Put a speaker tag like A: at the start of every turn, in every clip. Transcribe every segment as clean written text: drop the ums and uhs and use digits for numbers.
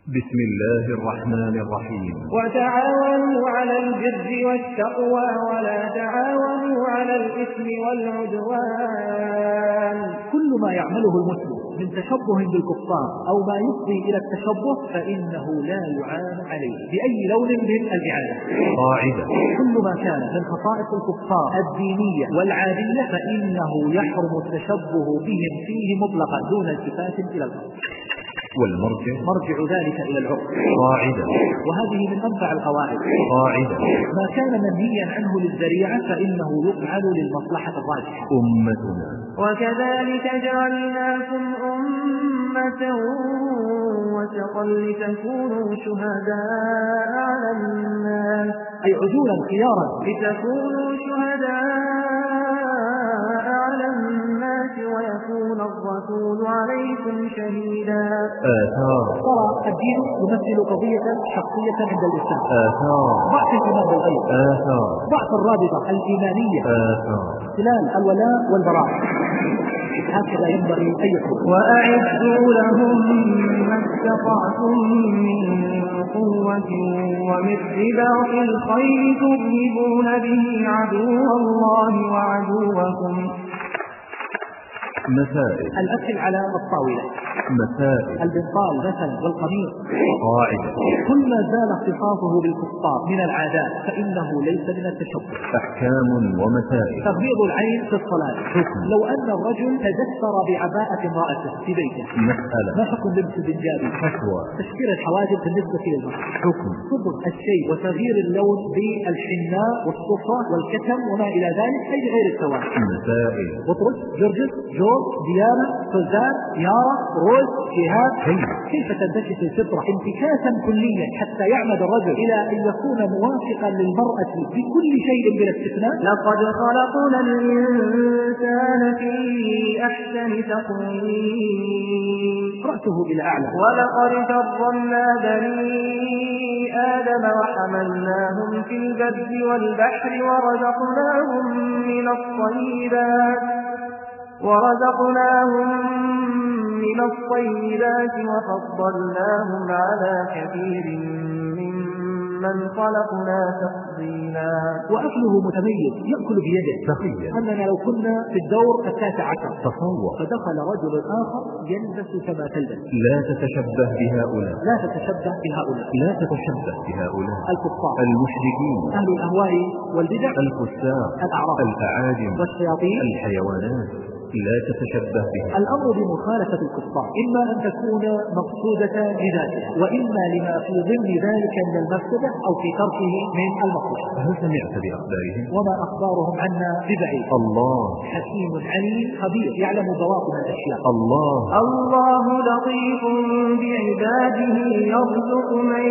A: بسم الله الرحمن الرحيم.
B: وتعاونوا على البر والتقوى ولا تعاونوا على الإثم والعدوان.
C: كل ما يعمله المسلم من تشبه بالكفار أو ما يفضي إلى التشبه فإنه لا يعان عليه بأي لون من الإعانة.
A: قاعدة:
C: كل ما كان من خصائص الكفار الدينية والعادية فإنه يحرم التشبه بهم فيه مطلقا دون التفات إلى الأرض، مرجع ذلك إلى العرف.
A: قاعدة:
C: وهذه من أنفع القواعد.
A: قاعدة:
C: ما كان منهيا عنه للذريعة فإنه يفعل للمصلحة الراجحة.
A: أمتنا.
B: وكذلك جعلناكم أمة وسطا لتكونوا شهداء على الناس،
C: أي عدولا خيارا،
B: لتكونوا شهداء على الناس ويكون الرسول عليكم شهيدا.
A: آثار:
C: ترى الدين يمثل قضية شخصية عند الإسلام.
A: آثار:
C: ضعف الإيمان بالغيب.
A: آثار:
C: ضعف الرابطة الإيمانية.
A: آثار:
C: اختلال الولاء والبراء. هكذا ينبغي أن يكون.
B: وأعدوا لهم ما استطعتم من قوة ومن رباط الخيل ترهبون به عدو الله وعدوكم.
A: مسائل:
C: الأكل على الطاولة،
A: مسائل:
C: البنطال مثلا والقميص.
A: قاعدة:
C: كل ما زال اختصاصه بالكفار من العادات فإنه ليس من التشبه.
A: أحكام ومسائل:
C: تغميض العين في الصلاة.
A: حكم:
C: لو أن الرجل تجسر بعباءة امرأته في بيته.
A: مسألة:
C: ما حكم لبس البنجاب؟
A: فتوى:
C: تشكيل الحواجب بالنسبة للمرأة.
A: حكم:
C: صبغ الشيء وتغيير اللون بالحناء والصفرة والكتم وما إلى ذلك أي غير السواء.
A: مسائل:
C: بطرس، جرجس، جوز، ديانة، فلزان، يارا، روز، شهاد. كيف تنتكس الفطرة انتكاسا كليا حتى يعمد الرجل إلى أن يكون موافقا للمرأة في كل شيء بلا استثناء؟
B: لقد خلقنا الإنسان في أحسن تقويم
C: رأسه إلى أعلى.
B: ولقد كرمنا بني آدم وحملناهم في البر والبحر ورزقناهم من الطيبات وفضلناهم على كثير ممن خلقنا تفضيلا.
C: وأكله متميز يأكل بيده.
A: تخيل
C: أننا لو كنا في الدور 19
A: تصور
C: فدخل رجل آخر يلبس كما تلبس.
A: لا تتشبه بهؤلاء،
C: لا تتشبه بهؤلاء،
A: لا تتشبه بهؤلاء.
C: الكفار،
A: المشركين،
C: أهل الأهواء والبدع،
A: الفساق،
C: الأعراب،
A: الأعاجم،
C: والشياطين،
A: الحيوانات. لا تتشبه بهم.
C: الأمر بمخالفة الكفار إما أن تكون مقصودة لذاتها وإما لما في ضمن ذلك من المفسدة أو في تركه من المصلحة.
A: هل سمعت بأخبارهم؟
C: وما أخبارهم عنا ببعيد.
A: الله
C: حكيم عليم خبير يعلم بواطن الأشياء.
A: الله
B: لطيف بعباده يرزق من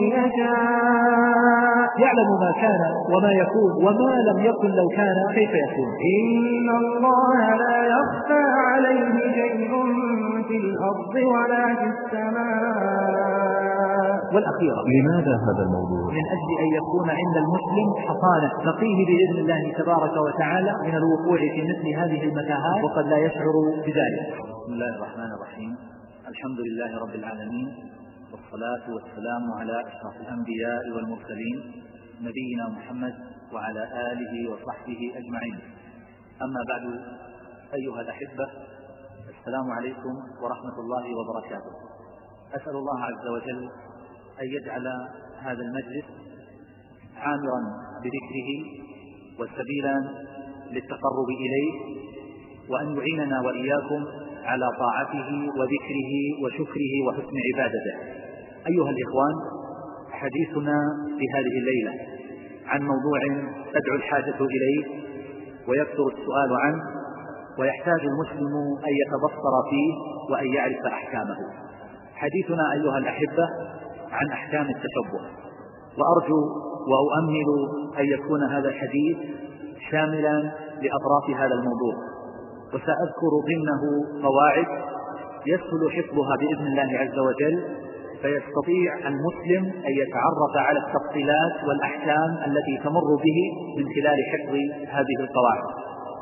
B: يشاء
C: يعلم ما كان وما يكون وما لم يكن لو كان كيف يكون.
B: إن الله لا يخفى عليه شيء في الأرض ولا في السماء.
C: والأخيرة،
A: لماذا هذا الموضوع؟
C: من أجل أن يكون عند المسلم حصانة تقيه بإذن الله تبارك وتعالى من الوقوع في مثل هذه المتاهات وقد لا يشعر بذلك.
D: بسم الله الرحمن الرحيم. الحمد لله رب العالمين، والصلاة والسلام على أشرف الأنبياء والمرسلين نبينا محمد وعلى آله وصحبه أجمعين. أما بعد، أيها الأحبة، السلام عليكم ورحمة الله وبركاته. أسأل الله عز وجل أن يجعل هذا المجلس عامرا بذكره وسبيلا للتقرب إليه، وأن يعيننا وإياكم على طاعته وذكره وشكره وحسن عبادته. أيها الإخوان، حديثنا في هذه الليلة عن موضوع تدعو الحاجة إليه ويكثر السؤال عنه ويحتاج المسلم أن يتبصر فيه وأن يعرف أحكامه. حديثنا أيها الأحبة عن أحكام التشبه، وأرجو وأؤمل أن يكون هذا الحديث شاملا لأطراف هذا الموضوع، وسأذكر ضمنه قواعد يسهل حفظها بإذن الله عز وجل، فيستطيع المسلم أن يتعرف على التفصيلات والأحكام التي تمر به من خلال حفظ هذه القواعد.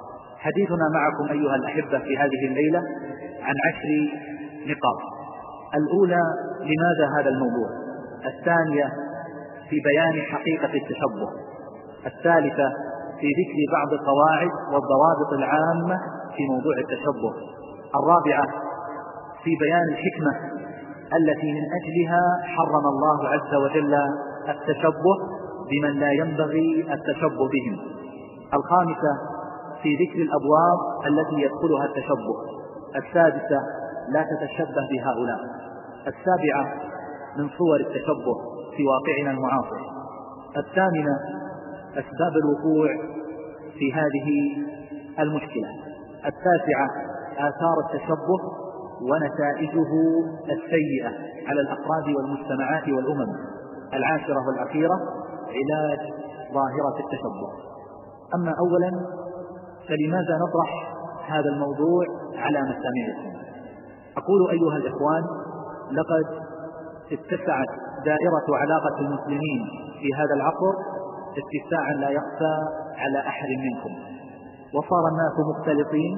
D: حديثنا معكم أيها الأحبة في هذه الليلة عن 10 نقاط. الأولى لماذا هذا الموضوع، الثانية في بيان حقيقة التشبه، الثالثة في ذكر بعض القواعد والضوابط العامة في موضوع التشبه، الرابعة في بيان الحكمة التي من أجلها حرم الله عز وجل التشبه بمن لا ينبغي التشبه بهم، الخامسة في ذكر الأبواب التي يدخلها التشبه، السادسة لا تتشبه بهؤلاء، السابعة من صور التشبه في واقعنا المعاصر، الثامنة أسباب الوقوع في هذه المشكلة، التاسعة آثار التشبه ونتائجه السيئة على الأفراد والمجتمعات والأمم، العاشرة والأخيرة علاج ظاهرة التشبه. أما أولا فلماذا نطرح هذا الموضوع على مسامعكم؟ أقول أيها الإخوان، لقد اتسعت دائرة علاقة المسلمين في هذا العصر اتساعا لا يخفى على أحد منكم، وصار الناس مختلطين،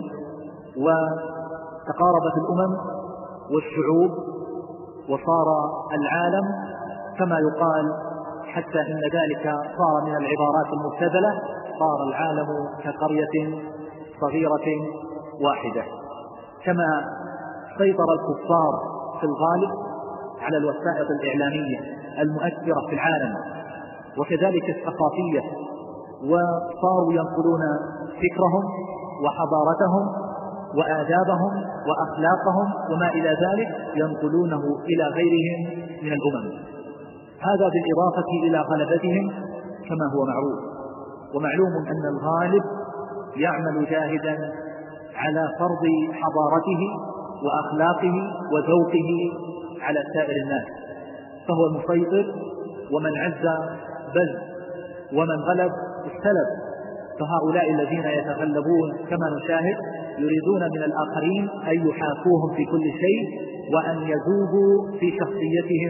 D: وتقاربت الأمم والشعوب، وصار العالم كما يقال، حتى إن ذلك صار من العبارات المبتذلة، صار العالم كقرية صغيرة واحدة. كما سيطر الكفار في الغالب على الوسائط الإعلامية المؤثرة في العالم وكذلك الثقافية، وصاروا ينقلون فكرهم وحضارتهم وآدابهم وأخلاقهم وما إلى ذلك ينقلونه إلى غيرهم من الأمم، هذا بالإضافة إلى غلبتهم كما هو معروف. ومعلوم أن الغالب يعمل جاهدا على فرض حضارته وأخلاقه وذوقه على سائر الناس، فهو المسيطر، ومن عز بز ومن غلب استلب. فهؤلاء الذين يتغلبون كما نشاهد يريدون من الآخرين أن يحاكوهم في كل شيء وأن يذوبوا في شخصيتهم،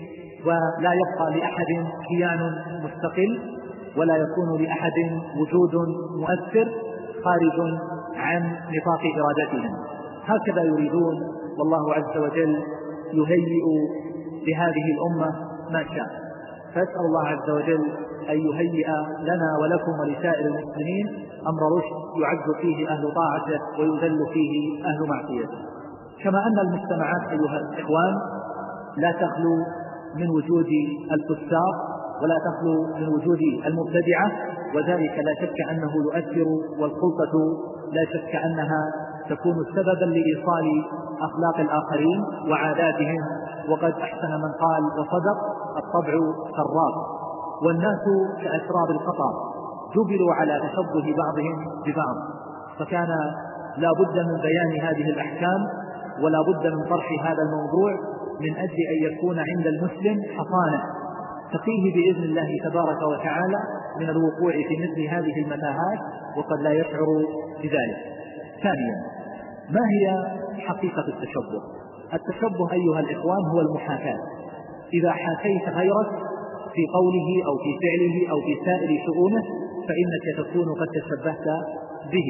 D: ولا يبقى لأحد كيان مستقل، ولا يكون لأحد وجود مؤثر خارج عن نطاق إرادتهم. هكذا يريدون، والله عز وجل يهيئ لهذه الأمة ما شاء. فأسأل الله عز وجل أن يهيئ لنا ولكم ولسائر المسلمين أمر رشد يعز فيه أهل طاعته ويذل فيه أهل معصيته. كما أن المجتمعات أيها الإخوان لا تخلو من وجود الفساق ولا تخلو من وجود المبتدعة، وذلك لا شك أنه يؤثر، والخلطة لا شك أنها تكون سببا لإيصال أخلاق الآخرين وعاداتهم. وقد أحسن من قال وصدق: الطبع سراب، والناس كأسراب القطر جبلوا على تشبه بعضهم ببعض، فكان لا بد من بيان هذه الأحكام ولا بد من طرح هذا الموضوع من أجل أن يكون عند المسلم حصانة تقيه بإذن الله تبارك وتعالى من الوقوع في مثل هذه المتاهات وقد لا يشعر بذلك. ثانيا، ما هي حقيقة التشبه؟ التشبه أيها الإخوان هو المحاكاة. إذا حاكيت غيرك في قوله أو في فعله أو في سائر شؤونه فإنك تكون قد تشبهت به.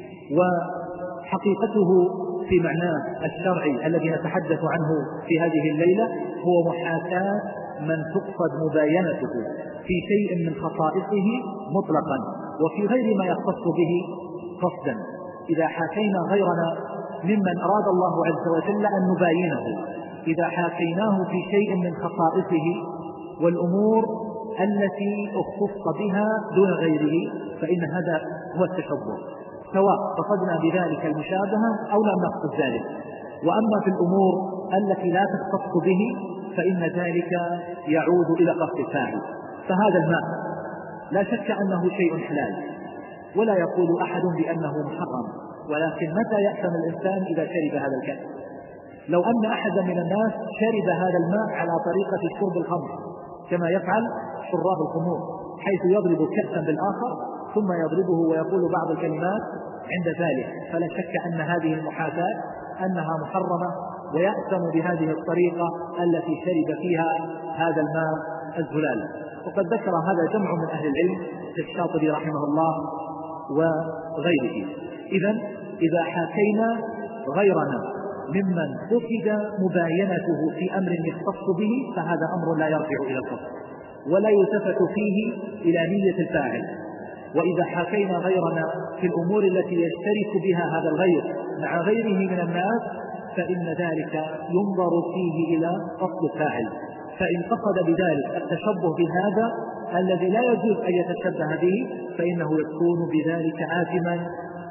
D: وحقيقته في معناه الشرعي الذي نتحدث عنه في هذه الليلة هو محاكاة من تقصد مباينته في شيء من خصائصه مطلقا وفي غير ما يختص به قصدا. إذا حاكينا غيرنا ممن أراد الله عز وجل أن نباينه، إذا حاكيناه في شيء من خصائصه والأمور التي اختص بها دون غيره فإن هذا هو التشبه، سواء قصدنا بذلك المشابهة أو لم نقصد ذلك. وأما في الأمور التي لا تختص به فإن ذلك يعود إلى قصد الفاعل. فهذا الماء لا شك أنه شيء حلال ولا يقول أحد بأنه محرم، ولكن متى يأثم الإنسان إذا شرب هذا الكأس؟ لو أن أحدا من الناس شرب هذا الماء على طريقة شرب الخمر كما يفعل شراب الخمور، حيث يضرب كأسا بالآخر ثم يضربه ويقول بعض الكلمات عند ذلك، فلا شك أن هذه المحاكاة أنها محرمة ويأثم بهذه الطريقة التي شرب فيها هذا الماء الزلال. وقد ذكر هذا جمع من أهل العلم كالشاطبي رحمه الله وغيره. إذا حاكينا غيرنا
C: ممن فقد مباينته في أمر يختص به فهذا أمر لا يرجع إلى القصد ولا يلتفت فيه إلى نية الفاعل. وإذا حاكينا غيرنا في الأمور التي يشترك بها هذا الغير مع غيره من الناس فإن ذلك ينظر فيه إلى قصد الفاعل، فإن قصد بذلك التشبه بهذا الذي لا يجوز أن يتشبه به فإنه يكون بذلك آثما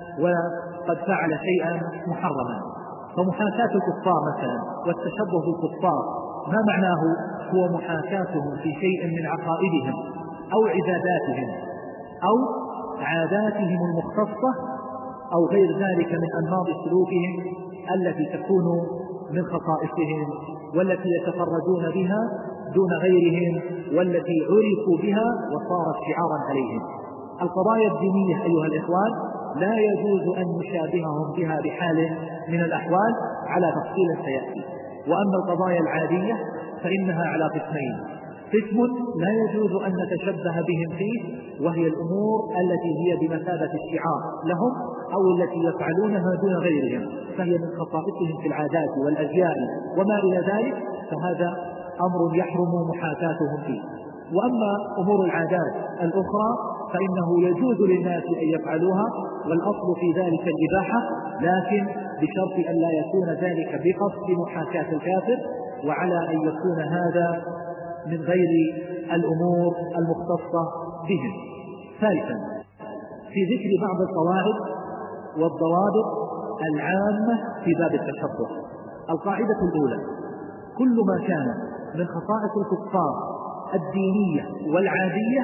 C: وقد فعل شيئا محرما. فمحاكاة الكفار مثلا والتشبه بالكفار ما معناه؟ هو محاكاتهم في شيء من عقائدهم أو عباداتهم أو عاداتهم المختصة أو غير ذلك من أنماط سلوكهم التي تكون من خصائصهم والتي يتفردون بها دون غيرهم والتي عرفوا بها وصارت شعارا عليهم. القضايا الدينية أيها الإخوان لا يجوز أن نشابههم بها بحال من الأحوال على تفصيل سيأتي. وأما القضايا العادية فإنها على قسمين: قسم لا يجوز أن نتشبه بهم فيه وهي الأمور التي هي بمثابة الشعار لهم أو التي يفعلونها دون غيرهم فهي من خصائصهم في العادات والأزياء وما إلى ذلك، فهذا أمر يحرم محاكاتهم فيه. وأما أمور العادات الأخرى فإنه يجوز للناس أن يفعلوها والأصل في ذلك الإباحة، لكن بشرط أن لا يكون ذلك بقصد محاكاة الكافر وعلى أن يكون هذا من غير الأمور المختصة بهم. ثالثا في ذكر بعض القواعد والضوابط العامة في باب التشبه. القاعدة الأولى: كل ما كان من خصائص الكفار الدينية والعادية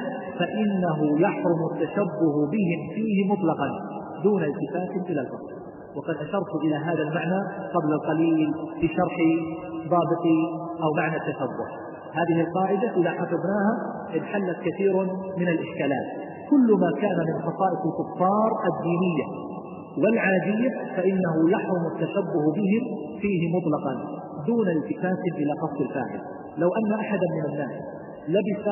C: فإنه يحرم التشبه بهم فيه مطلقا دون التفات إلى القصد. وقد أشرت إلى هذا المعنى قبل القليل في شرح ضابط أو معنى التشبه. هذه القاعدة إذا حفظناها انحلت كثير من الإشكالات. كل ما كان من خصائص الكفار الدينية والعادية فإنه يحرم التشبه بهم فيه مطلقا دون التفات إلى قصد الفاعل. لو أن أحدا من الناس لبس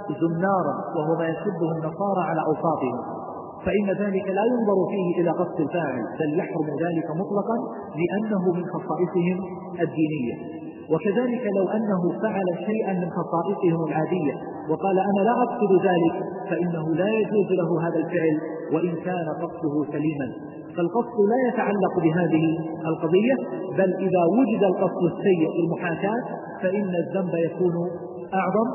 C: زنارا وهو ما يشبه النصارى على أوساطهم فإن ذلك لا ينظر فيه إلى قصد الفاعل بل يحرم ذلك مطلقا لأنه من خصائصهم الدينية. وكذلك لو أنه فعل شيئا من خصائصهم العادية وقال أنا لا أقصد ذلك فإنه لا يجوز له هذا الفعل وإن كان قصده سليما. فالقصد لا يتعلق بهذه القضية، بل إذا وجد القصد السيء للمحاكاة فإن الذنب يكون أعظم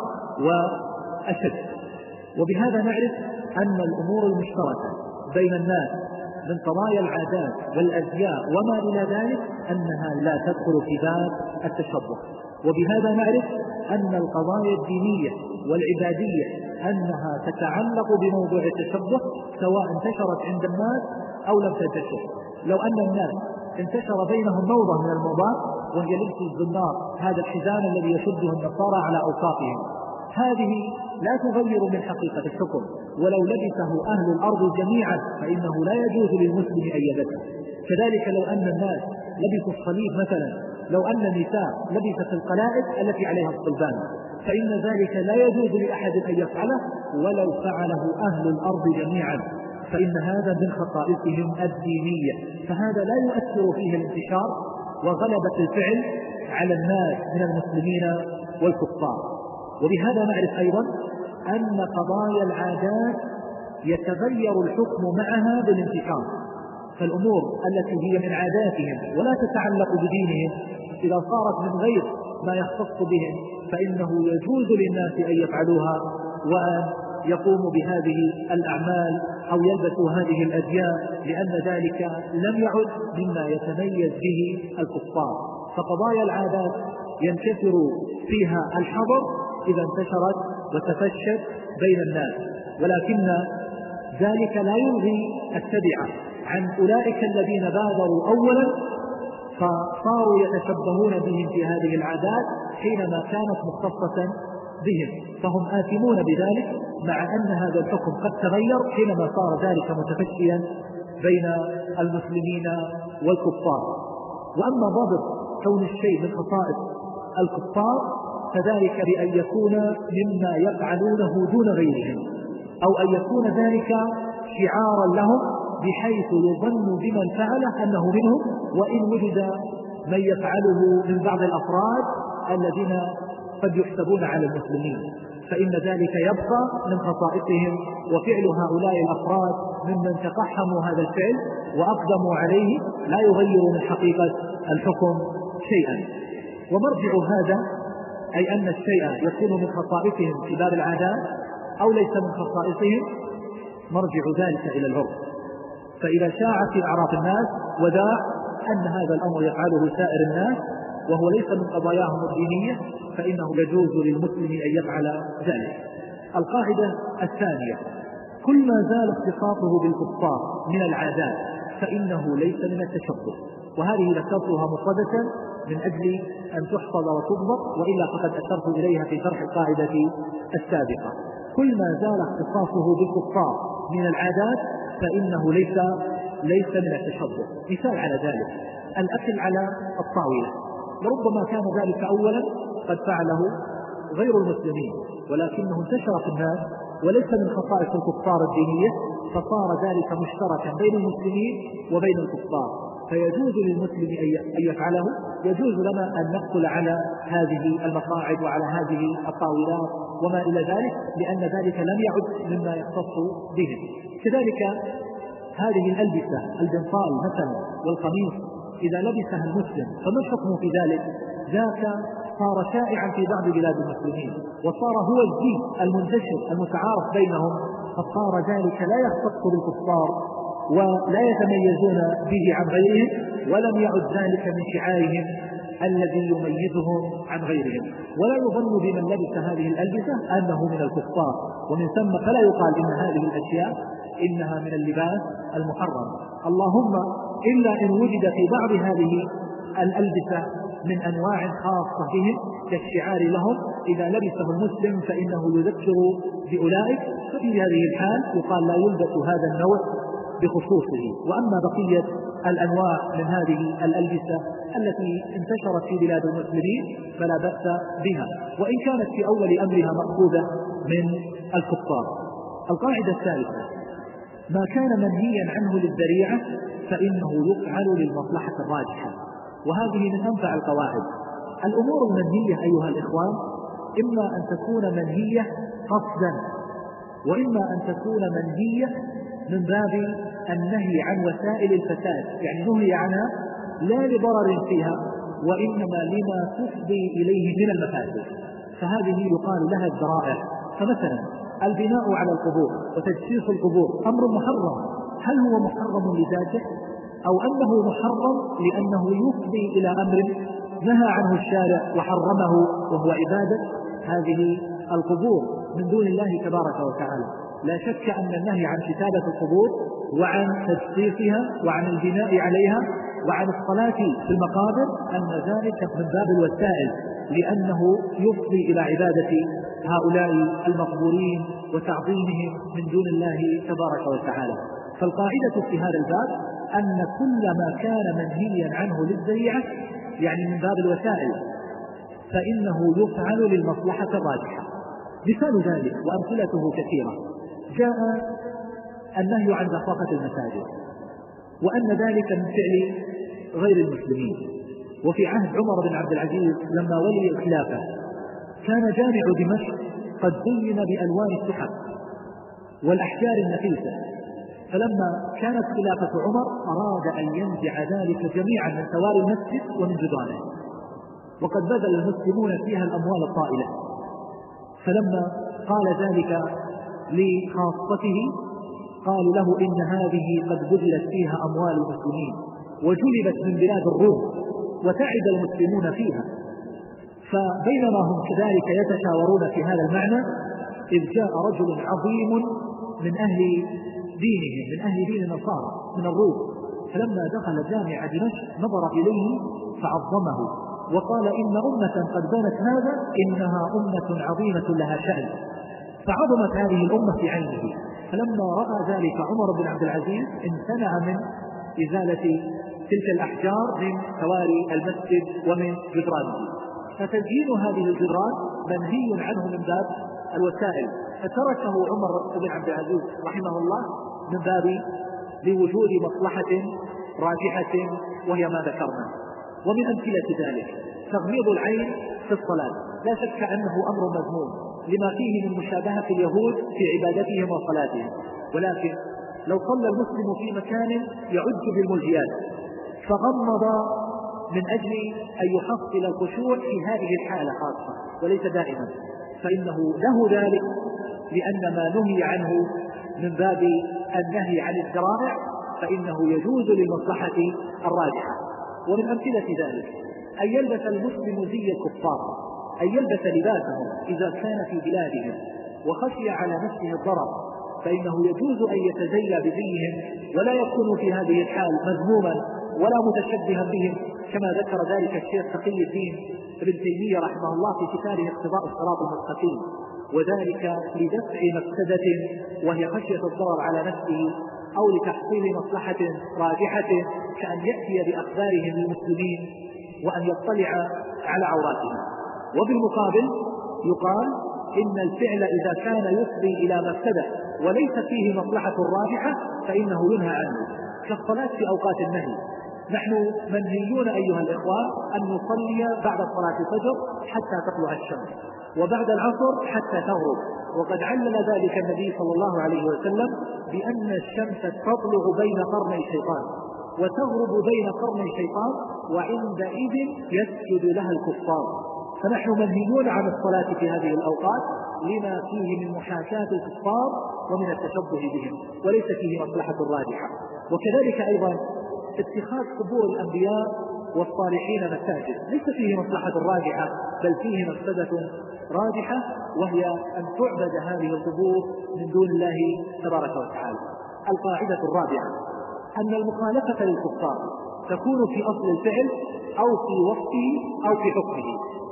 C: وأشد. وبهذا نعرف أن الأمور المشتركة بين الناس من قضايا العادات والأزياء وما إلى ذلك أنها لا تدخل في باب التشبه. وبهذا نعرف أن القضايا الدينية والعبادية أنها تتعلق بموضوع التشبه سواء انتشرت عند الناس أو لم تنتشر. لو أن الناس انتشر بينهم موضة من الموضات وهي لبس الزنار، هذا الحزام الذي يشده النصارى على أوساطهم، هذه لا تغير من حقيقة الحكم، ولو لبسه أهل الأرض جميعا فإنه لا يجوز للمسلم أن يلبسه. كذلك لو أن الناس لبسوا الصليب مثلا، لو أن النساء لبست القلائد التي عليها الصلبان فإن ذلك لا يجوز لأحد أن يفعله ولو فعله أهل الأرض جميعا، فإن هذا من خصائصهم الدينية، فهذا لا يؤثر فيه الانتشار وغلبة الفعل على الناس من المسلمين والكفار. وبهذا نعرف أيضا أن قضايا العادات يتغير الحكم معها بالانتشار، فالأمور التي هي من عاداتهم ولا تتعلق بدينهم إذا صارت من غير ما يختص بهم فإنه يجوز للناس أن يفعلوها وأن يقوموا بهذه الأعمال أو يلبسوا هذه الأزياء، لأن ذلك لم يعد مما يتميز به الكفار. فقضايا العادات ينكسر فيها الحظر إذا انتشرت وتفشت بين الناس، ولكن ذلك لا يلغي التبعة عن أولئك الذين بادروا أولا فصاروا يتشبهون بهم في هذه العادات حينما كانت مختصة بهم، فهم آثمون بذلك مع أن هذا الحكم قد تغير حينما صار ذلك متفشيا بين المسلمين والكفار. وأما ضابط كون الشيء من خصائص الكفار فذلك بأن يكون مما يفعلونه دون غيرهم أو أن يكون ذلك شعارا لهم بحيث يظن بمن فعله أنه منهم وإن وجد من يفعله من بعض الأفراد الذين قد يحسبون على المسلمين، فإن ذلك يبقى من خصائصهم، وفعل هؤلاء الأفراد ممن تقحموا هذا الفعل وأقدموا عليه لا يغير من حقيقة الحكم شيئا. ومرجع هذا أي أن الشيء يكون من خصائصهم في باب العادات أو ليس من خصائصهم، مرجع ذلك إلى العرف. فإذا شاع في أعراف الناس وذاع أن هذا الأمر يفعله سائر الناس وهو ليس من قضاياهم الدينية فإنه يجوز للمسلم أن يفعل ذلك. القاعدة الثانية: كل ما زال اختصاصه بالكفار من العادات فإنه ليس من التشبه، وهذه ذكرتها مفردة من أجل أن تحفظ وتضبط، وإلا فقد أشرت إليها في شرح القاعدة السابقة. كل ما زال اختصاصه بالكفار من العادات فإنه ليس من التشبه. مثال على ذلك: الأكل على الطاولة، وربما كان ذلك أولا قد فعله غير المسلمين ولكنه انتشر في الناس وليس من خصائص الكفار الدينية، فصار ذلك مشتركا بين المسلمين وبين الكفار، فيجوز للمسلم أن يفعله. يجوز لنا أن نقتل على هذه المقاعد وعلى هذه الطاولات وما إلى ذلك، لأن ذلك لم يعد مما يختص بهم. كذلك هذه الألبسة، البنطال مثلا والقميص، إذا لبسها المسلم فما الحكم في ذلك؟ ذاك صار شائعا في بعض بلاد المسلمين وصار هو الزي المنتشر المتعارف بينهم، فصار ذلك لا يختص بالكفار ولا يتميزون به عن غيرهم، ولم يعد ذلك من شعارهم الذي يميزهم عن غيرهم. ولا يظن بمن لبس هذه الألبسة أنه من الكفار، ومن ثم فلا يقال إن هذه الأشياء إنها من اللباس المحرم، اللهم إلا إن وجد في بعض هذه الألبسة من أنواع خاصة بهم كالشعار لهم، إذا لبسه المسلم فإنه يذكر بأولئك، ففي هذه الحال يقال لا يلبس هذا النوع بخصوصه. وأما بقية الأنواع من هذه الألبسة التي انتشرت في بلاد المسلمين فلا بأس بها، وإن كانت في أول أمرها مأخوذة من الكفار. القاعدة الثالثة: ما كان منهيا عنه للذريعة فإنه يفعل للمصلحة الراجحة، وهذه من أنفع القواعد. الأمور المنهية أيها الإخوان إما أن تكون منهية قصدا، وإما أن تكون منهية من باب النهي عن وسائل الفساد، يعني نهي عنها لا لضرر فيها وإنما لما تفضي إليه من المفاسد، فهذه يقال لها الذرائع. فمثلا البناء على القبور وتجسيس القبور أمر محرم، هل هو محرم لذاته أو أنه محرم لأنه يفضي إلى أمر نهى عنه الشارع وحرمه وهو عبادة هذه القبور من دون الله تبارك وتعالى؟ لا شك أن النهي عن كتابة القبور وعن تجسيسها وعن البناء عليها وعن الصلاة في المقابر أن ذلك من باب الوسائل، لأنه يفضي إلى عبادة هؤلاء المقبورين وتعظيمهم من دون الله تبارك وتعالى. فالقاعدة في هذا الباب أن كل ما كان منهيا عنه للذريعة يعني من باب الوسائل فإنه يفعل للمصلحة الراجحة. مثال ذلك وأمثلته كثيرة: جاء النهي عن زخرفة المساجد، وأن ذلك من فعل غير المسلمين. وفي عهد عمر بن عبد العزيز لما ولي الخلافة كان جامع دمشق قد زين بألوان التحف والأحجار النفيسة، فلما كانت خلافة عمر أراد أن ينزع ذلك جميعا من سوار المسجد ومن جدرانه، وقد بذل المسلمون فيها الأموال الطائلة، فلما قال ذلك لخاصته قالوا له إن هذه قد بذلت فيها أموال المسلمين وجلبت من بلاد الروم وتعب المسلمون فيها. فبينما هم كذلك يتشاورون في هذا المعنى إذ جاء رجل عظيم من أهل دينهم، من أهل دين النصارى من الروم، فلما دخل جامع دمشق نظر إليه فعظمه وقال إن أمة قد بنت هذا إنها أمة عظيمة لها شأن، فعظمت هذه الأمة في عينه. فلما رأى ذلك عمر بن عبد العزيز امتنع من إزالة تلك الأحجار من حواري المسجد ومن جدرانه، فتزيين هذه الجدران منهي عنه من باب الوسائل، فتركه عمر بن عبد العزيز رحمه الله من باب لوجود مصلحة راجحة وهي ما ذكرنا. ومن أمثلة ذلك تغميض العين في الصلاة، لا شك أنه أمر مذموم لما فيه من مشابهة اليهود في عبادتهم وصلاتهم، ولكن لو صلى المسلم في مكان يعج بالملهيات فغمض من أجل أن يحصل الخشوع في هذه الحالة خاصة وليس دائما، فإنه له ذلك، لأن ما نهي عنه من باب النهي عن الذرائع فإنه يجوز للمصلحة الراجحة. ومن أمثلة ذلك أن يلبس المسلم زي الكفار، أن يلبس لباسهم إذا كان في بلادهم وخشي على نفسه الضرر، فإنه يجوز أن يتزيى بزيهم ولا يكون في هذه الحال مذموما ولا متشبها بهم، كما ذكر ذلك الشيخ تقي الدين ابن تيمية رحمه الله في كتابه اقتضاء الصراط المستقيم، وذلك لدفع مفسدة وهي خشية الضرر على نفسه أو لتحصيل مصلحة راجحة كأن يأتي بأخبارهم للمسلمين وأن يطلع على عوراتهم. وبالمقابل يقال إن الفعل إذا كان يفضي إلى مفسدة وليس فيه مصلحة راجحة فإنه ينهى عنه، كالصلاة في أوقات النهي. نحن منهيون أيها الإخوة أن نصلي بعد صلاة الفجر حتى تطلع الشمس، وبعد العصر حتى تغرب، وقد علل ذلك النبي صلى الله عليه وسلم بأن الشمس تطلع بين قرني الشيطان وتغرب بين قرني الشيطان وعندئذ يسجد لها الكفار. فنحن منهيون عن الصلاة في هذه الأوقات لما فيه من محاكاة الكفار ومن التشبه بهم وليس فيه مصلحة راجحة. وكذلك أيضا اتخاذ قبور الأنبياء والصالحين مساجد ليس فيه مصلحة راجحة بل فيه مفسدة راجحة، وهي أن تعبد هذه القبور من دون الله تبارك وتعالى. القاعدة الرابعة أن المخالفة للكفار تكون في أصل الفعل أو في وصفه أو في حكمه.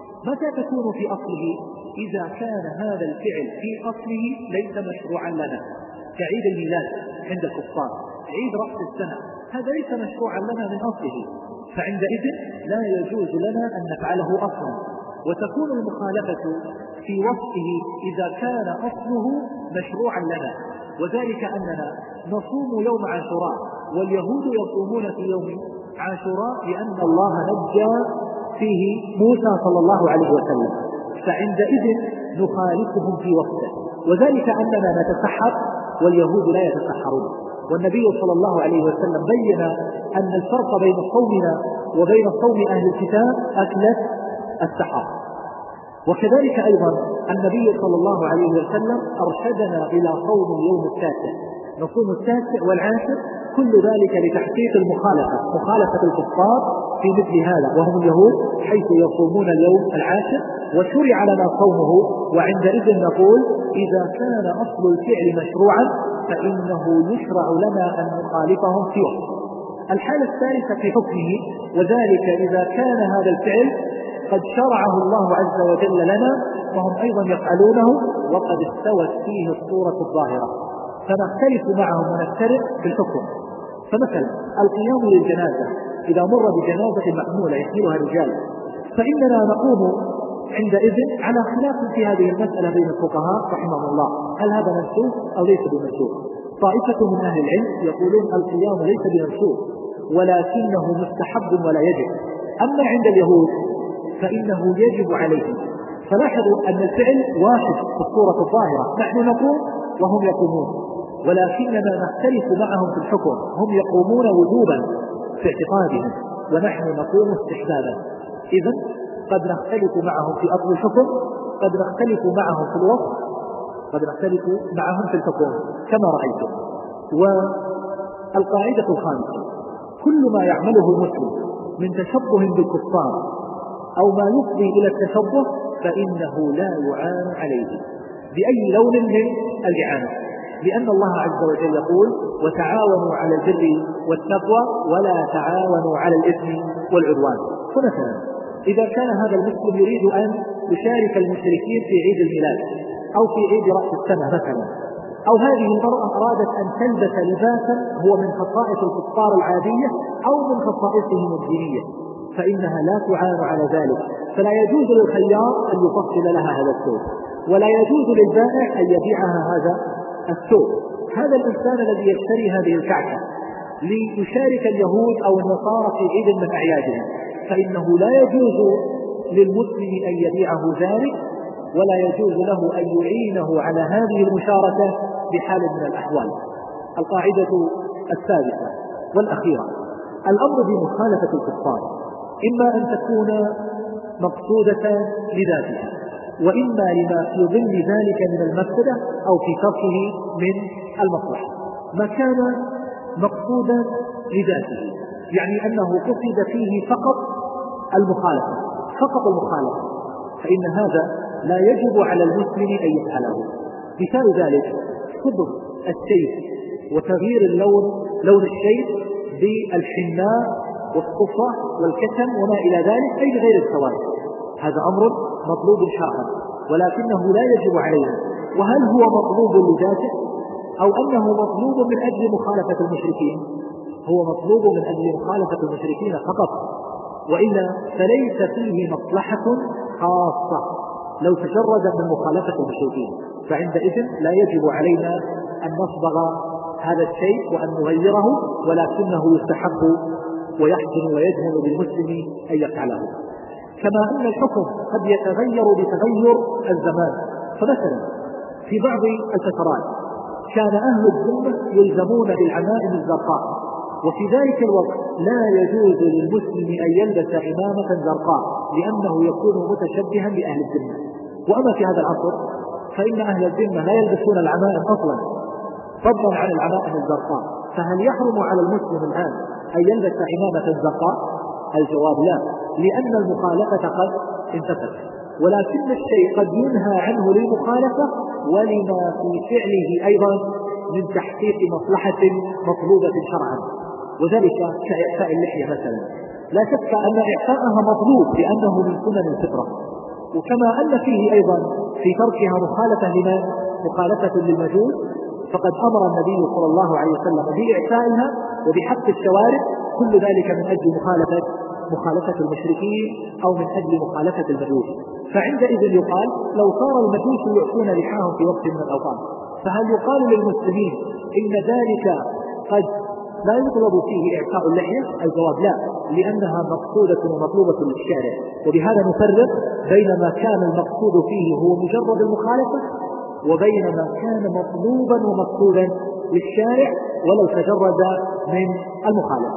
C: متى تكون في أصله؟ إذا كان هذا الفعل في أصله ليس مشروعا لنا، كعيد الميلاد عند الكفار، عيد رأس السنة، هذا ليس مشروعا لنا من أصله، فعندئذ لا يجوز لنا أن نفعله أصلا. وتكون المخالفة في وصفه إذا كان أصله مشروعا لنا، وذلك أننا نصوم يوم عاشوراء واليهود يصومون في يوم عاشوراء لأن الله نجى فيه موسى صلى الله عليه وسلم، فعندئذ نخالفهم في وصفه، وذلك أننا نتسحر واليهود لا يتسحرون. والنبي صلى الله عليه وسلم بين أن الفرق بين صومنا وبين صوم أهل الكتاب أكلة السحر. وكذلك أيضا النبي صلى الله عليه وسلم أرشدنا إلى صوم اليوم التاسع، نصوم التاسع والعاشر، كل ذلك لتحقيق مخالفة الكفار في مثل هذا وهم اليهود، حيث يصومون اليوم العاشر وشرع لنا صومه. وعندئذ نقول إذا كان أصل الفعل مشروعا فإنه يشرع لنا أن نخالفهم في وقت. الحالة الثالثة في حكمه، وذلك إذا كان هذا الفعل قد شرعه الله عز وجل لنا فهم أيضا يفعلونه وقد استوت فيه الصورة الظاهرة، فنختلف معهم ونفترق في الحكم. فمثلا القيام للجنازة، إذا مر بجنازة محمولة يحملها الرجال فإننا نقوم عندئذ على خلاف في هذه المسألة بين الفقهاء رحمهم الله، هل هذا منسوخ أو ليس بمنسوخ؟ طائفة من أهل العلم يقولون القيام ليس بمنسوخ ولكنه مستحب ولا يجب. أما عند اليهود فإنه يجب عليهم. فلاحظوا أن الفعل واحد في الصورة الظاهرة، نحن نقوم وهم يقومون، ولكننا نختلف معهم في الحكم، هم يقومون وجوبا في اعتقادهم ونحن نقوم استحبابا. إذن قد نختلف معهم في أصل الحكم، قد نختلف معهم في الوصف، قد نختلف معهم في الحكم كما رأيتم. والقاعدة الخامسة كل ما يعمله المسلم من تشبه بالكفار أو ما يفضي إلى التشبه فإنه لا يعان عليه بأي لون من الإعانة، لأن الله عز وجل يقول وتعاونوا على البر والتقوى ولا تعاونوا على الإثم والعدوان. فمثلا إذا كان هذا المسلم يريد أن يشارك المشركين في عيد الميلاد أو في عيد رأس السنة مثلا، أو هذه المرأة أرادت أن تلبس لباسا هو من خصائص الكفار العادية أو من خصائصهم الدينية فإنها لا تعان على ذلك، فلا يجوز للخياط أن يفصل لها هذا الثوب، ولا يجوز للبائع أن يبيعها هذا الثوب. هذا الإنسان الذي يشتري هذه الكعكة ليشارك اليهود أو النصارى في عيد من أعيادهم فإنه لا يجوز للمسلم أن يبيعه ذلك، ولا يجوز له أن يعينه على هذه المشاركة بحال من الأحوال. القاعدة الثالثة والأخيرة: الأمر بمخالفة الكفار إما أن تكون مقصودة لذاتها، وإما لما في ضمن ذلك من المفسدة أو في تركه من المصلحة. ما كان مقصودا لذاته يعني أنه قصد فيه فقط المخالفة فإن هذا لا يجب على المسلم أن يفعله. مثال ذلك صبغ السيف وتغيير لون الشيء بالحناء والصفرة والكتم وما إلى ذلك، أي بغير السواد. هذا أمر مطلوب شرعا ولكنه لا يجب عليه. وهل هو مطلوب لذاته أو أنه مطلوب من أجل مخالفة المشركين؟ هو مطلوب من أجل مخالفة المشركين فقط، وإلا فليس فيه مصلحة خاصة. لو تجرد من مخالفة المشركين فعندئذ لا يجب علينا أن نصبغ هذا الشيء وأن نغيره، ولكنه يستحق ويحسن ويجمل بالمسلم أن يفعله. كما أن الحكم قد يتغير بتغير الزمان. فمثلا في بعض الفترات كان أهل الذمة يلزمون بالعمائم الزرقاء، وفي ذلك الوقت لا يجوز للمسلم أن يلبس عمامة زرقاء لأنه يكون متشبها بأهل الذمة. وأما في هذا العصر فإن أهل الذمة لا يلبسون العمائم أصلا فضلا عن العمائم الزرقاء، فهل يحرم على المسلم الآن أن يلبس عمامة زرقاء؟ الجواب لا، لأن المخالفة قد انتفت، ولكن الشيء قد ينهى عنه للمخالفة ولما في فعله أيضا من تحقيق مصلحة مطلوبة شرعا، وذلك كإعفاء اللحية مثلا. لا شك أن إعفاءها مطلوب لأنه من سنن الفطرة، وكما أن فيه أيضا في تركها مخالفة للمجوس، فقد أمر النبي صلى الله عليه وسلم بإعفائها وبحق الشوارب، كل ذلك من أجل مخالفة المشركين أو من أجل مخالفة المجوس. فعندئذ يقال لو صار المجوس يعفون لحاهم في وقت من الأوقات، فهل يقال للمسلمين إن ذلك قد لا يطلب فيه إعفاء اللحية؟ الجواب لا، لأنها مقصودة ومطلوبة للشارع. وبهذا نفرق بين ما كان المقصود فيه هو مجرد المخالفة وبين ما كان مطلوبا ومقصودا للشارع ولو تجرد من المخالفة.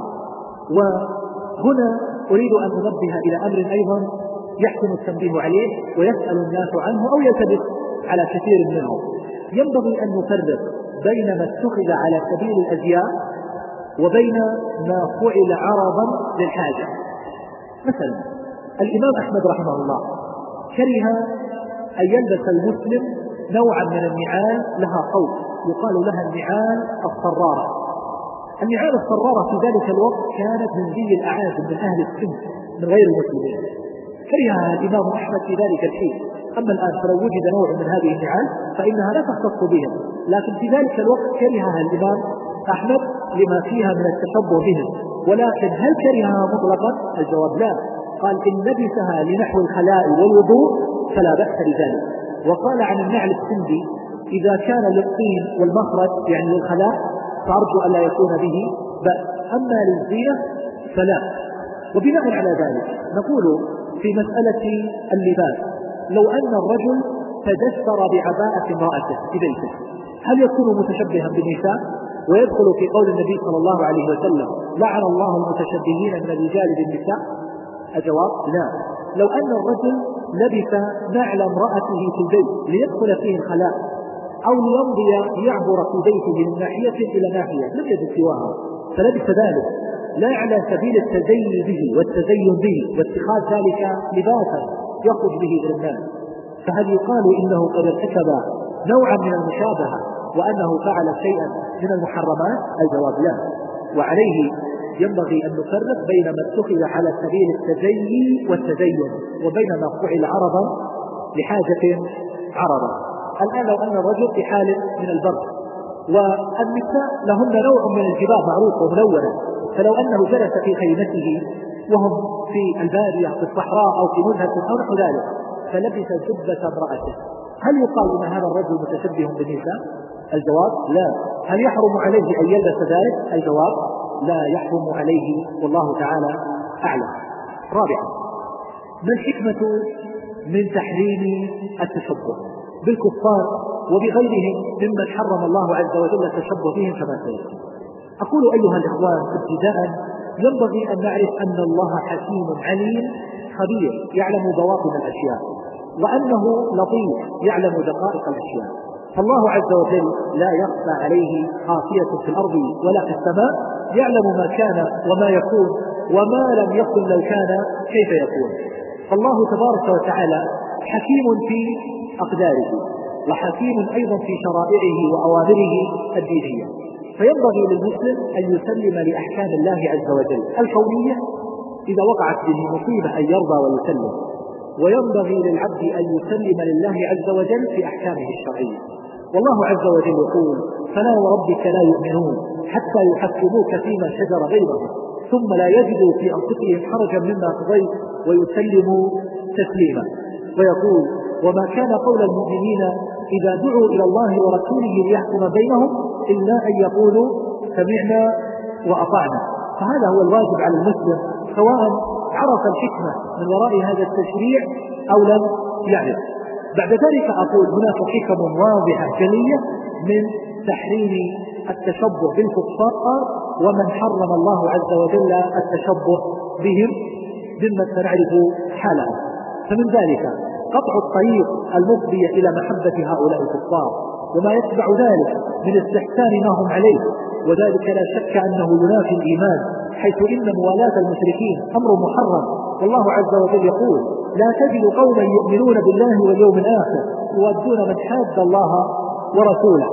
C: وهنا أريد أن أنبه إلى أمر أيضا يحسن التنبيه عليه ويسأل الناس عنه أو يلتبس على كثير منهم. ينبغي أن نفرق بين ما اتخذ على سبيل الأزياء وبين ما فعل عرضا للحاجة. مثلا الإمام أحمد رحمه الله كره أن يلبس المسلم نوعا من النعال لها صوت يقال لها النعال الصرارة. النعال الصرارة في ذلك الوقت كانت من زي الأعاجم من أهل السن من غير المسلمين، كرهها الإمام أحمد في ذلك الحين. أما الآن فلو وجد نوع من هذه النعال فإنها لا تختص بهم، لكن في ذلك الوقت كرهها الإمام أحمد لما فيها من التشبه بهم. ولكن هل كرهها مطلقا؟ الجواب لا، قال إن لبسها لنحو الخلاء والوضوء فلا بأس بذلك. وقال عن النعل السندي إذا كان للطين والمخرج يعني للخلاء فأرجو ألا يكون به بأس، أما للزينة فلا. وبناء على ذلك نقول في مسألة اللباس لو أن الرجل تجسر بعباءة امرأته في بيته هل يكون متشبها بالنساء ويدخل في قول النبي صلى الله عليه وسلم لعن الله المتشبهين من الرجال بالنساء؟ الجواب لا. لو أن الرجل لبس نعل امرأته في البيت ليدخل فيه الخلاء أو ليمضي يعبر في بيته من ناحية إلى ناحية لم يجد سواها فلبس ذلك لا على سبيل التزين به والتزين به واتخاذ ذلك لباسا يخرج به إلى الناس، فهل يقال إنه قد ارتكب نوعا من المشابهة وأنه فعل شيئا من المحرمات؟ الجواب لا. وعليه ينبغي أن نفرق بين ما اتخذ على سبيل التزين والتزين وبين ما فعل عرضا لحاجة عرضا. الآن لو أن الرجل في حال من البرد والنساء لهن نوع من الجبال معروف وملونة، فلو أنه جلس في خيمته وهم في البادية في الصحراء أو في نزهة أو نحو ذلك فلبس جبة امرأته هل يقال إن هذا الرجل متشبه بالنساء؟ الجواب لا. هل يحرم عليه أن يلبس ذلك؟ الجواب لا يحرم عليه، والله تعالى أعلم. رابعا، ما الحكمة من تحريم التشبه بالكفار وبغيرهم ممن حرم الله عز وجل التشبه بهم كما سيأتي؟ أقول أيها الإخوان ابتداء ينبغي أن نعرف أن الله حكيم عليم خبير يعلم بواطن الأشياء، وأنه لطيف يعلم دقائق الأشياء. فالله عز وجل لا يخفى عليه خافية في الأرض ولا في السماء، يعلم ما كان وما يكون وما لم يكن لو كان كيف يكون. فالله تبارك وتعالى حكيم في أقداره، وحكيم أيضا في شرائعه وأوامره الدينية. فينبغي للمسلم أن يسلم لأحكام الله عز وجل الكونية إذا وقعت به مصيبة أن يرضى ويسلم، وينبغي للعبد أن يسلم لله عز وجل في أحكامه الشرعية. والله عز وجل يقول: فلا وربك لا يؤمنون حتى يحكموك فيما شجر بينهم ثم لا يجدوا في أنفسهم حرجا مما قضيت ويسلموا تسليما. ويقول: وما كان قول المؤمنين إذا دعوا إلى الله ورسوله ليحكم بينهم إلا أن يقولوا سمعنا وأطعنا. فهذا هو الواجب على المسلم سواء عرف الحكمة من وراء هذا التشريع أو لم يعرف. بعد ذلك أقول هناك حكم واضحة جلية من تحريم التشبه بالكفار ومن حرم الله عز وجل التشبه بهم مما سنعرف حالها. فمن ذلك قطع الطريق المفضي إلى محبة هؤلاء الكفار وما يتبع ذلك من استحسان ما هم عليه، وذلك لا شك أنه ينافي الإيمان، حيث إن موالاة المشركين أمر محرم. والله عز وجل يقول: لا تجد قوما يؤمنون بالله واليوم الآخر يودون من حاد الله ورسوله،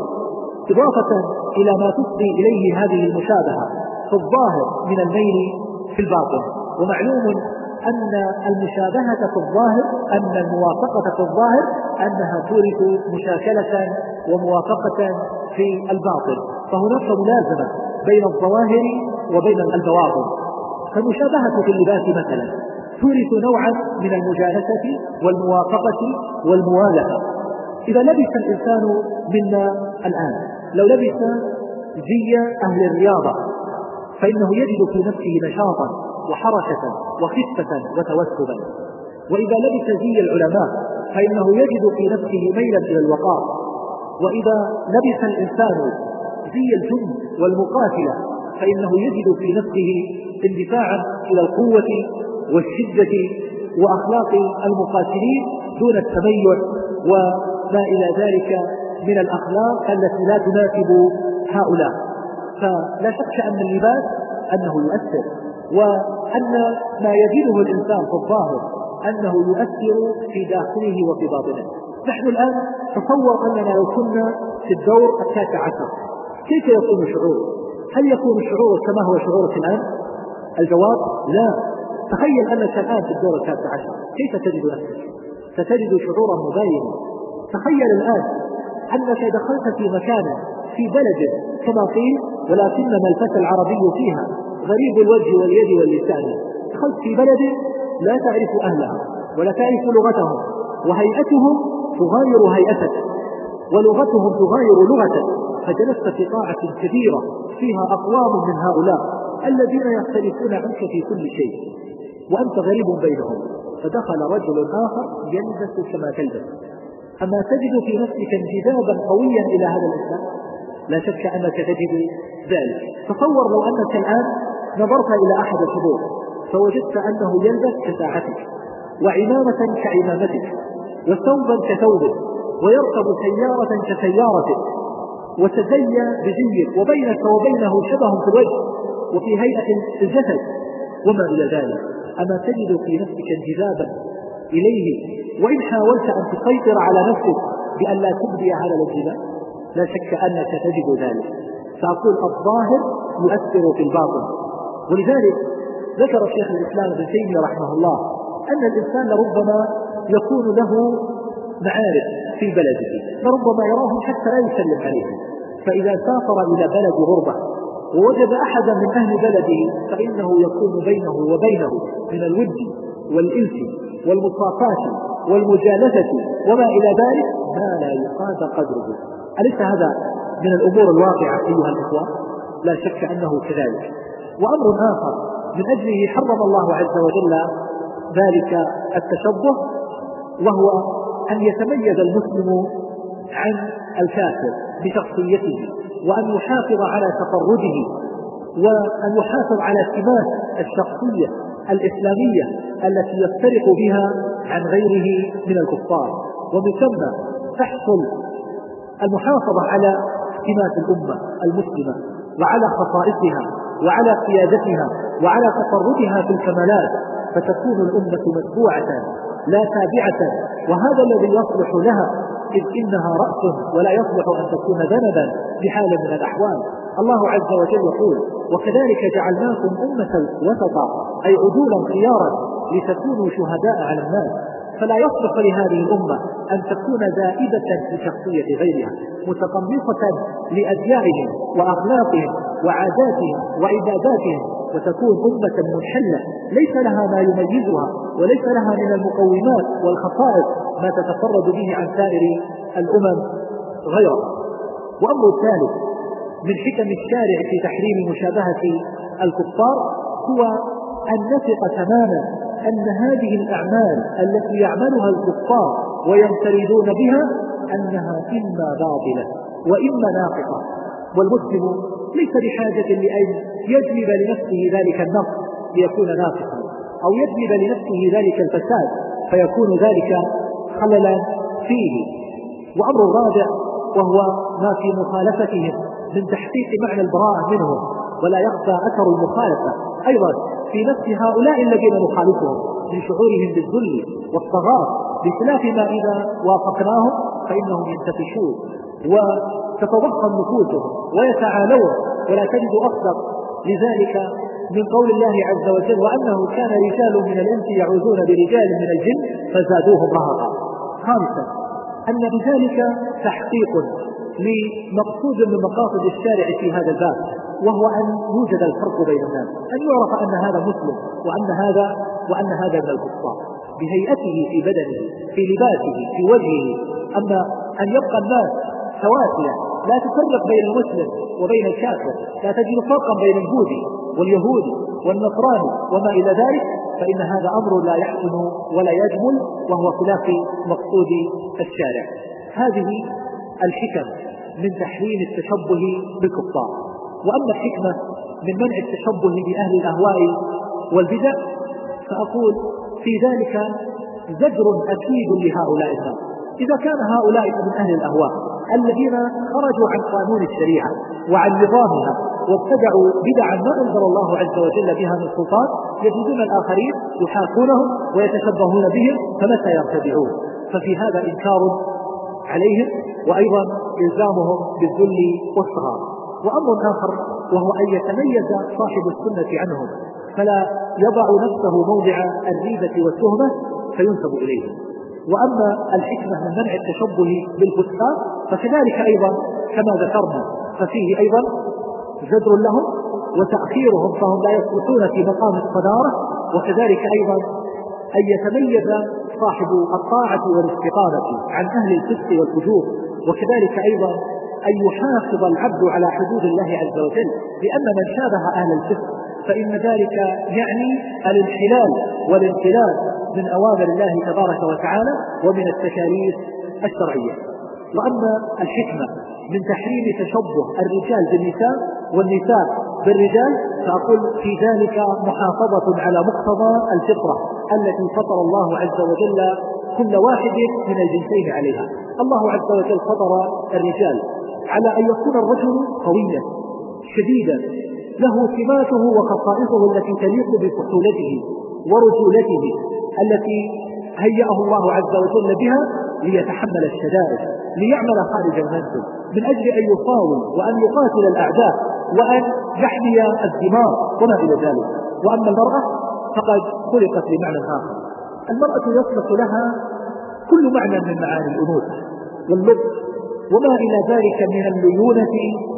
C: إضافة إلى ما تفضي إليه هذه المشابهة في الظاهر من الميل في الباطن. ومعلوم أن المشابهة في الظاهر، أن الموافقة في الظاهر أنها تورث مشاكلة وموافقة في الباطن، فهناك ملازمة بين الظواهر وبين البواطن. فالمشابهة في اللباس مثلا تورث نوعا من المجالسة والموافقة والموالفة. إذا لبس الإنسان منا الآن لو لبس زي أهل الرياضة فإنه يجد في نفسه نشاطا وحركة وخفة وتوسبا، وإذا لبس زي العلماء فإنه يجد في نفسه ميلا إلى الوقار، وإذا لبس الإنسان زي الجند والمقاتلة فإنه يجد في نفسه اندفاعا إلى القوة والشدة وأخلاق المقاتلين دون التميع وما إلى ذلك من الأخلاق التي لا تناسب هؤلاء. فلا شك أن اللباس أنه يؤثر، وأن ما يجده الإنسان في الظاهر أنه يؤثر في داخله وفي باطنه. نحن الآن تصور أننا لو كنا في الدور 19 كيف يكون الشعور؟ هل يكون الشعور كما هو شعورك الآن؟ الجواب لا. تخيل أنك الآن في الدور 19 كيف تجد نفسك؟ ستجد شعورا مباينا. تخيل الآن أنك دخلت في مكان في بلد كما قيل ولكنما الفتى العربي فيها غريب الوجه واليد واللسان. دخلت في بلد لا تعرف أهلها ولا تعرف لغتهم، وهيئتهم تغاير هيئتك ولغتهم تغاير لغتك، فجلست في قاعة كبيرة فيها أقوام من هؤلاء الذين يختلفون عنك في كل شيء وأنت غريب بينهم، فدخل رجل آخر يلبس كما تلبس. أما تجد في نفسك انجذابا قويا إلى هذا الإنسان؟ لا شك أنك تجد ذلك. تصور لو أنك الآن نظرت إلى أحد الحضور فوجدت أنه يلبس كساعتك وعمامة كعمامتك وثوبا كثوبك ويركب سيارة كسيارتك وتزين بزيك وبينك وبينه شبه في الوجه وفي هيئة الجسد وما إلى ذلك. أما تجد في نفسك انجذابا إليه وإن حاولت أن تسيطر على نفسك بأن لا تبدي هذا الانجذاب؟ لا شك أنك تجد ذلك. فأقول الظاهر يؤثر في الباطن. ولذلك ذكر شيخ الإسلام ابن تيمية رحمه الله أن الإنسان لربما يكون له معارف في بلده لربما يراهم حتى لا يسلم عليهم، فإذا سافر إلى بلد غربة ووجد أحدا من أهل بلده فإنه يكون بينه وبينه من الود والإنس والمصافات والمجالسة وما إلى ذلك ما لا يقاد قدره. أليس هذا من الأمور الواقعة أيها الإخوة؟ لا شك أنه كذلك. وأمر آخر من أجله حرم الله عز وجل ذلك التشبه، وهو أن يتميز المسلم عن الكافر بشخصيته، وأن يحافظ على تفرده، وأن يحافظ على سمات الشخصية الإسلامية التي يفترق بها عن غيره من الكفار. ومن ثم تحصل المحافظة على سمات الأمة المسلمة وعلى خصائصها وعلى قيادتها وعلى تفردها في الكمالات، فتكون الأمة متبوعة لا تابعة، وهذا الذي يصلح لها، إذ إنها رأس ولا يصلح أن تكون ذنبا بحال من الأحوال. الله عز وجل يقول: وكذلك جعلناكم أمة وسطا، أي عدولا خيارا لتكونوا شهداء على الناس. فلا يصلح لهذه الأمة أن تكون زائدة لشخصية غيرها، متقمصة لأديانهم وأخلاقهم وعاداتهم وعباداتهم، وتكون أمة منحلة ليس لها ما يميزها وليس لها من المقومات والخصائص ما تتفرد به عن سائر الأمم غيرها. وأمر الثالث من حكم الشارع في تحريم مشابهة الكفار هو أن نثق تماما أن هذه الأعمال التي يعملها الكفار وينفردون بها أنها إما باطلة وإما ناقصة، والمسلم ليس بحاجة لأن يجلب لنفسه ذلك النقص ليكون ناقصا، أو يجلب لنفسه ذلك الفساد فيكون ذلك خللا فيه. وأمر الرابع وهو ما في مخالفتهم من تحقيق معنى البراءة منهم، ولا يخفى أثر المخالفة أيضا في نفس هؤلاء الذين نخالفهم من شعورهم بالذل والصغار، بخلاف ما إذا وافقناهم فإنهم ينتفشون وتتضخم نفوسهم ويتعالون، ولا تجد أصدق لذلك من قول الله عز وجل: وأنه كان رجال من الإنس يعوذون برجال من الجن فزادوهم رهقا. خامسا أن بذلك تحقيق لمقصود من مقاصد الشارع في هذا الباب، وهو أن يوجد الفرق بين الناس، أن يعرف أن هذا مسلم وأن هذا من الكفار بهيئته في بدنه في لباسه في وجهه. أما أن يبقى الناس سواسية لا تفرق بين المسلم وبين الكافر، لا تجد فرقا بين البوذي واليهودي والنصراني وما إلى ذلك، فإن هذا أمر لا يحسن ولا يجمل، وهو خلاف مقصود الشارع. هذه الحكم من تحريم التشبه بالكفار. وأما الحكمة من منع التشبه بأهل الأهواء والبدع فأقول في ذلك زجر أكيد لهؤلاء الناس. إذا كان هؤلاء من أهل الأهواء الذين خرجوا عن قانون الشريعة وعن نظامها وابتدعوا بدعا ما أنزل الله عز وجل بها من سلطان، يجدون الآخرين يحاكونهم ويتشبهون بهم، فمتى يرتدعون؟ ففي هذا إنكار عليهم وأيضا إلزامهم بالذل والصغار. وأمر آخر وهو أن يتميز صاحب السنة عنهم، فلا يضع نفسه موضع الريبة والتهمة فينسب إليه. وأما الحكمة من منع التشبه بالفساق فكذلك أيضا كما ذكرنا، ففيه أيضا زجر لهم وتأخيرهم فهم لا يصلحون في مقام الصدارة، وكذلك أيضا أن يتميز صاحب الطاعة والاستقامة عن أهل الفسق والفجور، وكذلك أيضا أن يحافظ العبد على حدود الله عز وجل، لأن من شابه أهل الفسق فإن ذلك يعني الانحلال والانحلال من أوامر الله تبارك وتعالى ومن التكاليف الشرعية. وأما الحكمة من تحريم تشبه الرجال بالنساء والنساء بالرجال فأقول في ذلك محافظة على مقتضى الفطرة التي فطر الله عز وجل كل واحد من الجنسين عليها. الله عز وجل فطر الرجال على أن يكون الرجل قويا شديدا له سماته وخصائصه التي تليق بفصولته ورجولته التي هيأه الله عز وجل بها ليتحمل الشدائد، ليعمل خارج المنزل من أجل أن يقاوم وأن يقاتل الأعداء وأن يحمي الدماء وما إلى ذلك. وأما المرأة فقد خلقت لمعنى آخر. المرأة يصلح لها كل معنى من معاني الأنوثة واللطف وما إلى ذلك من الليونة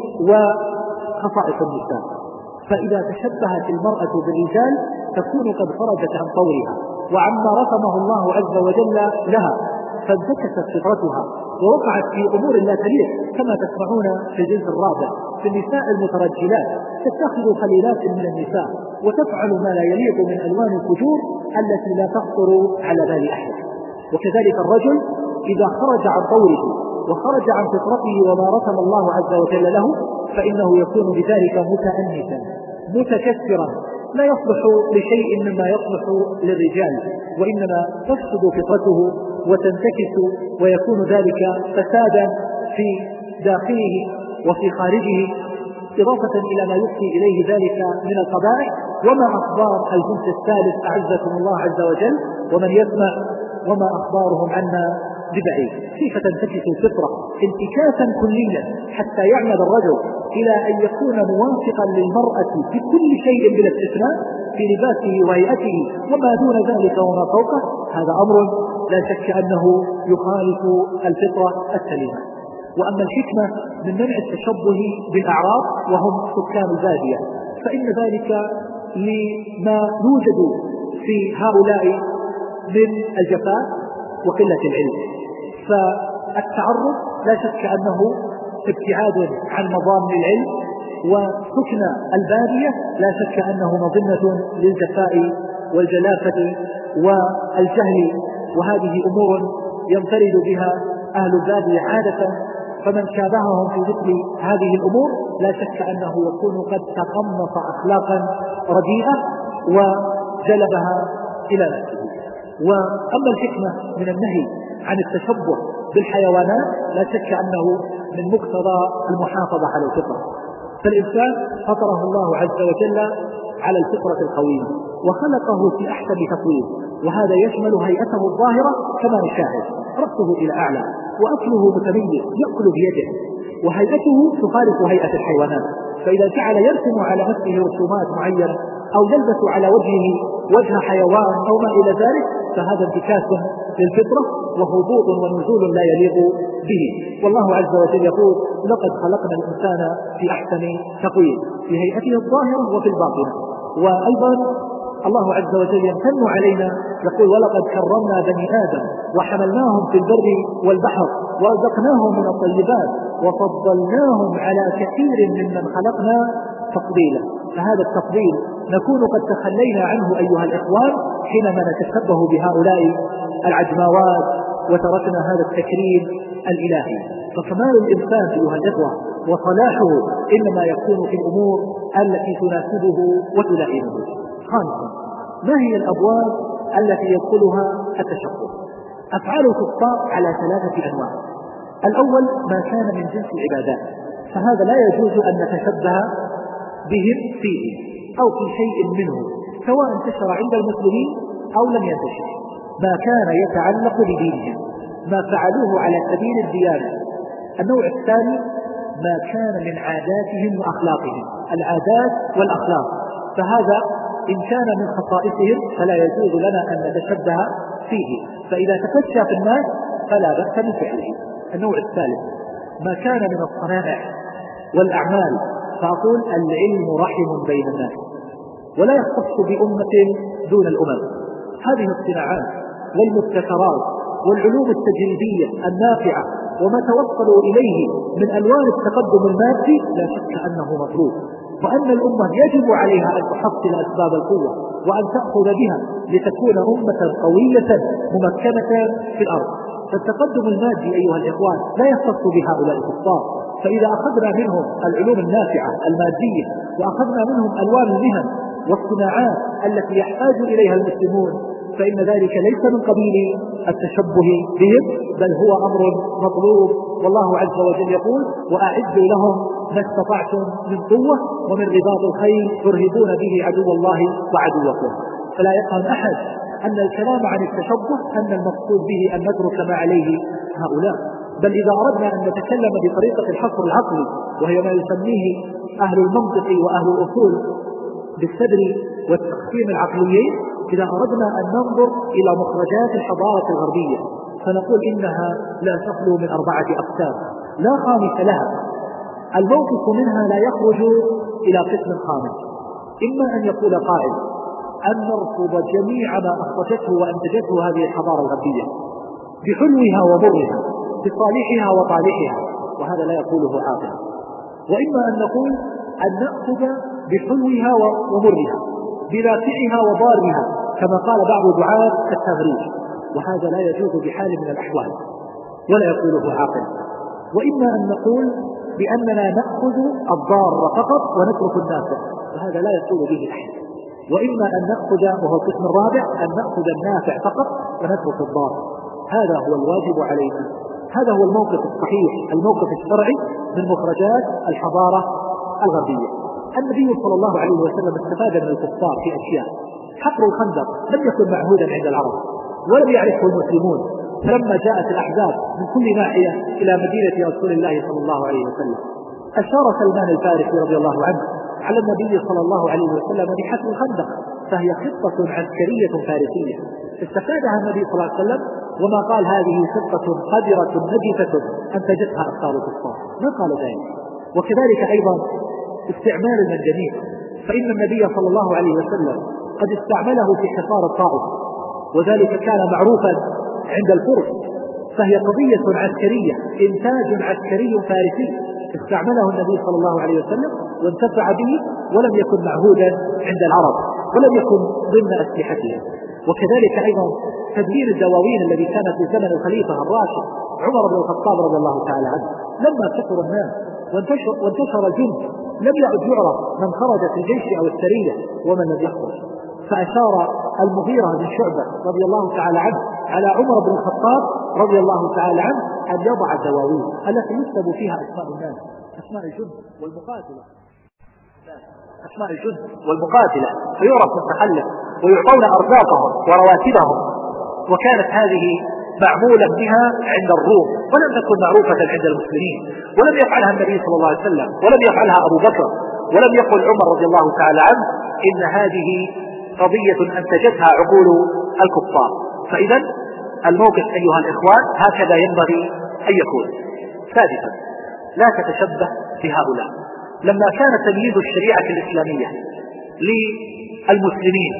C: وخصائص النساء، فإذا تشبهت المرأة بالرجال تكون قد خرجت عن طورها وعما رسمه الله عز وجل لها، فانتكست فطرتها ووقعت في أمور لا تليق كما تسمعون في الجزء الرابع في النساء المترجلات تتخذ خليلات من النساء وتفعل ما لا يليق من ألوان الفجور التي لا تخطر على بال أحد. وكذلك الرجل إذا خرج عن طوره وخرج عن فطرته وما رسم الله عز وجل له فإنه يكون بذلك متأنسا متكثرا لا يصلح لشيء مما يصلح للرجال، وإنما تفسد فطرته وتنتكس ويكون ذلك فسادا في داخله وفي خارجه، إضافة إلى ما يفضي إليه ذلك من القبائح. وما أخبار الجنس الثالث أعزكم الله عز وجل ومن يسمع وما أخبارهم عنا ببعيد. كيف تنتكس الفطرة انتكاسا كليا حتى يعمد الرجل إلى أن يكون موافقا للمرأة في كل شيء بلا استثناء في لباسه وهيئته وما دون ذلك وما فوقه، هذا أمر لا شك أنه يخالف الفطرة السليمة. وأما الحكمة من منع التشبه بالأعراب وهم سكان البادية فإن ذلك لما يوجد في هؤلاء من الجفاء وقلة العلم. فالتعرض لا شك أنه ابتعاد عن مضام العلم، وسكن البادية لا شك أنه مظنة للجفاء والجلافة والجهل، وهذه أمور ينفرد بها أهل البادية عادة، فمن شابههم في مثل هذه الأمور لا شك أنه يكون قد تقمص أخلاقا رديئة وجلبها إلى نفسه. وأما الحكمة من النهي عن التشبه بالحيوانات لا شك أنه من مقتضى المحافظة على الفطرة، فالإنسان فطره الله عز وجل على الفطرة القويمة وخلقه في أحسن تقويم، وهذا يشمل هيئته الظاهرة كما نشاهد رأسه إلى أعلى وأكله متميز يأكل بيده، وهيئته تخالف هيئة الحيوانات، فإذا جعل يرسم على نفسه رسومات معينة أو يلبس على وجهه وجه حيوان أو ما إلى ذلك فهذا انتكاس للفطرة وهبوط ونزول لا يليق به. والله عز وجل يقول لقد خلقنا الإنسان في أحسن تقويم في هيئته الظاهرة وفي الباطنة. وأيضا الله عز وجل يمتن علينا يقول ولقد كرمنا بني آدم وحملناهم في البر والبحر ورزقناهم من الطيبات وفضلناهم على كثير ممن خلقنا تفضيلا. فهذا التفضيل نكون قد تخلينا عنه أيها الإخوان حينما نتشبه بهؤلاء العجماوات وتركنا هذا التكريم الإلهي. فكمال الإنسان أيها الإخوة وصلاحه إنما يكون في الأمور التي تناسبه وتلائمه. خامسا، ما هي الأبواب التي يدخلها التشبه؟ أفعال الكفار على 3 أنواع. الأول ما كان من جنس العبادات، فهذا لا يجوز أن نتشبه بهم فيه أو في شيء منه سواء انتشر عند المسلمين أو لم ينتشر، ما كان يتعلق بدينهم ما فعلوه على سبيل الديانة. النوع الثاني ما كان من عاداتهم وأخلاقهم، العادات والأخلاق، فهذا إن كان من خصائصهم فلا يجوز لنا أن نتشبه فيه، فإذا تفشى في الناس فلا بأس من فعله. النوع الثالث ما كان من الصنائع والأعمال، فأقول العلم رحم بين الناس ولا يختص بأمة دون الأمم. هذه الصناعات والمبتكرات والعلوم التجريبية النافعة وما توصلوا إليه من ألوان التقدم المادي لا شك أنه مطلوب، وأن الأمة يجب عليها أن تحصل أسباب القوة وأن تأخذ بها لتكون أمة قوية ممكنة في الأرض. فالتقدم المادي أيها الإخوان لا يختص بهؤلاء الكفار، فإذا أخذنا منهم العلوم النافعة المادية وأخذنا منهم ألوان المهن والصناعات التي يحتاج إليها المسلمون فإن ذلك ليس من قبيل التشبه بهم، بل هو أمر مطلوب. والله عز وجل يقول وأعدوا لهم ما استطعتم من قوة ومن رباط الخيل ترهبون به عدو الله وعدوكم. فلا يفهم أحد أن الكلام عن التشبه أن المقصود به أن نترك ما عليه هؤلاء، بل إذا أردنا أن نتكلم بطريقة الحصر العقلي وهي ما يسميه أهل المنطق وأهل الأصول بالسدر والتقسيم العقليين، إذا أردنا أن ننظر إلى مخرجات الحضارة الغربية فنقول إنها لا تخلو من 4 أقسام لا خامس لها. الموقف منها لا يخرج إلى قسم خامس، إما أن يقول قائل أن نرفض جميع ما أخرجته وأنتجته هذه الحضارة الغربية بحلوها ومرها بصالحها وطالحها، وهذا لا يقوله عاقل. وإما أن نقول أن نأخذ بحلوها ومرها، بنافعها وضارها، كما قال بعض دعاة التغريب، وهذا لا يجوز بحال من الأحوال ولا يقوله عاقل. وإما أن نقول بأننا نأخذ الضار فقط ونترك النافع، وهذا لا يقول به أحد. وإما أن نأخذ، وهو القسم الرابع، أن نأخذ النافع فقط ونترك الضار. هذا هو الواجب علينا، هذا هو الموقف الصحيح، الموقف الشرعي من مخرجات الحضارة الغربية. النبي صلى الله عليه وسلم استفاد من الكفار في أشياء. حفر الخندق لم يكن معهودا عند العرب ولم يعرفه المسلمون، فلما جاءت الأحزاب من كل ناحية إلى مدينة رسول الله صلى الله عليه وسلم أشار سلمان الفارسي رضي الله عنه على النبي صلى الله عليه وسلم بحفر الخندق، فهي خطة عسكرية فارسية استفادها النبي صلى الله عليه وسلم، وما قال هذه خطة قذرة نجفة أنتجتها أفكار الكفار، ما قال ذلك. وكذلك أيضا استعمال المنجنيق، فإن النبي صلى الله عليه وسلم قد استعمله في حصار الطائف، وذلك كان معروفا عند الفرس، فهي قضية عسكرية، إنتاج عسكري فارسي استعمله النبي صلى الله عليه وسلم وانتفع به، ولم يكن معهودا عند العرب ولم يكن ضمن أسلحتهم. وكذلك أيضا تدمير الدواوين الذي كان في زمن الخليفة الراشد عمر بن الخطاب رضي الله تعالى عنه، لما كثر الناس وانتشر الجند لم يعد يعرف من خرج في الجيش أو السرية ومن لم يخرج، فأشار المغيرة بن شعبة رضي الله تعالى عنه على عمر بن الخطاب رضي الله تعالى عنه أن يضع الدواوين التي يكتب فيها أسماء الناس، أسماء الجند والمقاتلة، أسماء الجند والمقاتلة، فيعرف متخلف ويعطون أرزاقهم ورواتبهم. وكانت هذه معمولا بها عند الروم ولم تكن معروفة عند المسلمين، ولم يفعلها النبي صلى الله عليه وسلم ولم يفعلها أبو بكر، ولم يقل عمر رضي الله تعالى عنه إن هذه قضية أنتجتها عقول الكفار. فإذا الموقف أيها الإخوان هكذا ينبغي أن يكون. سادسا، لا تتشبه بهؤلاء. لما كان تمييز الشريعة الإسلامية للمسلمين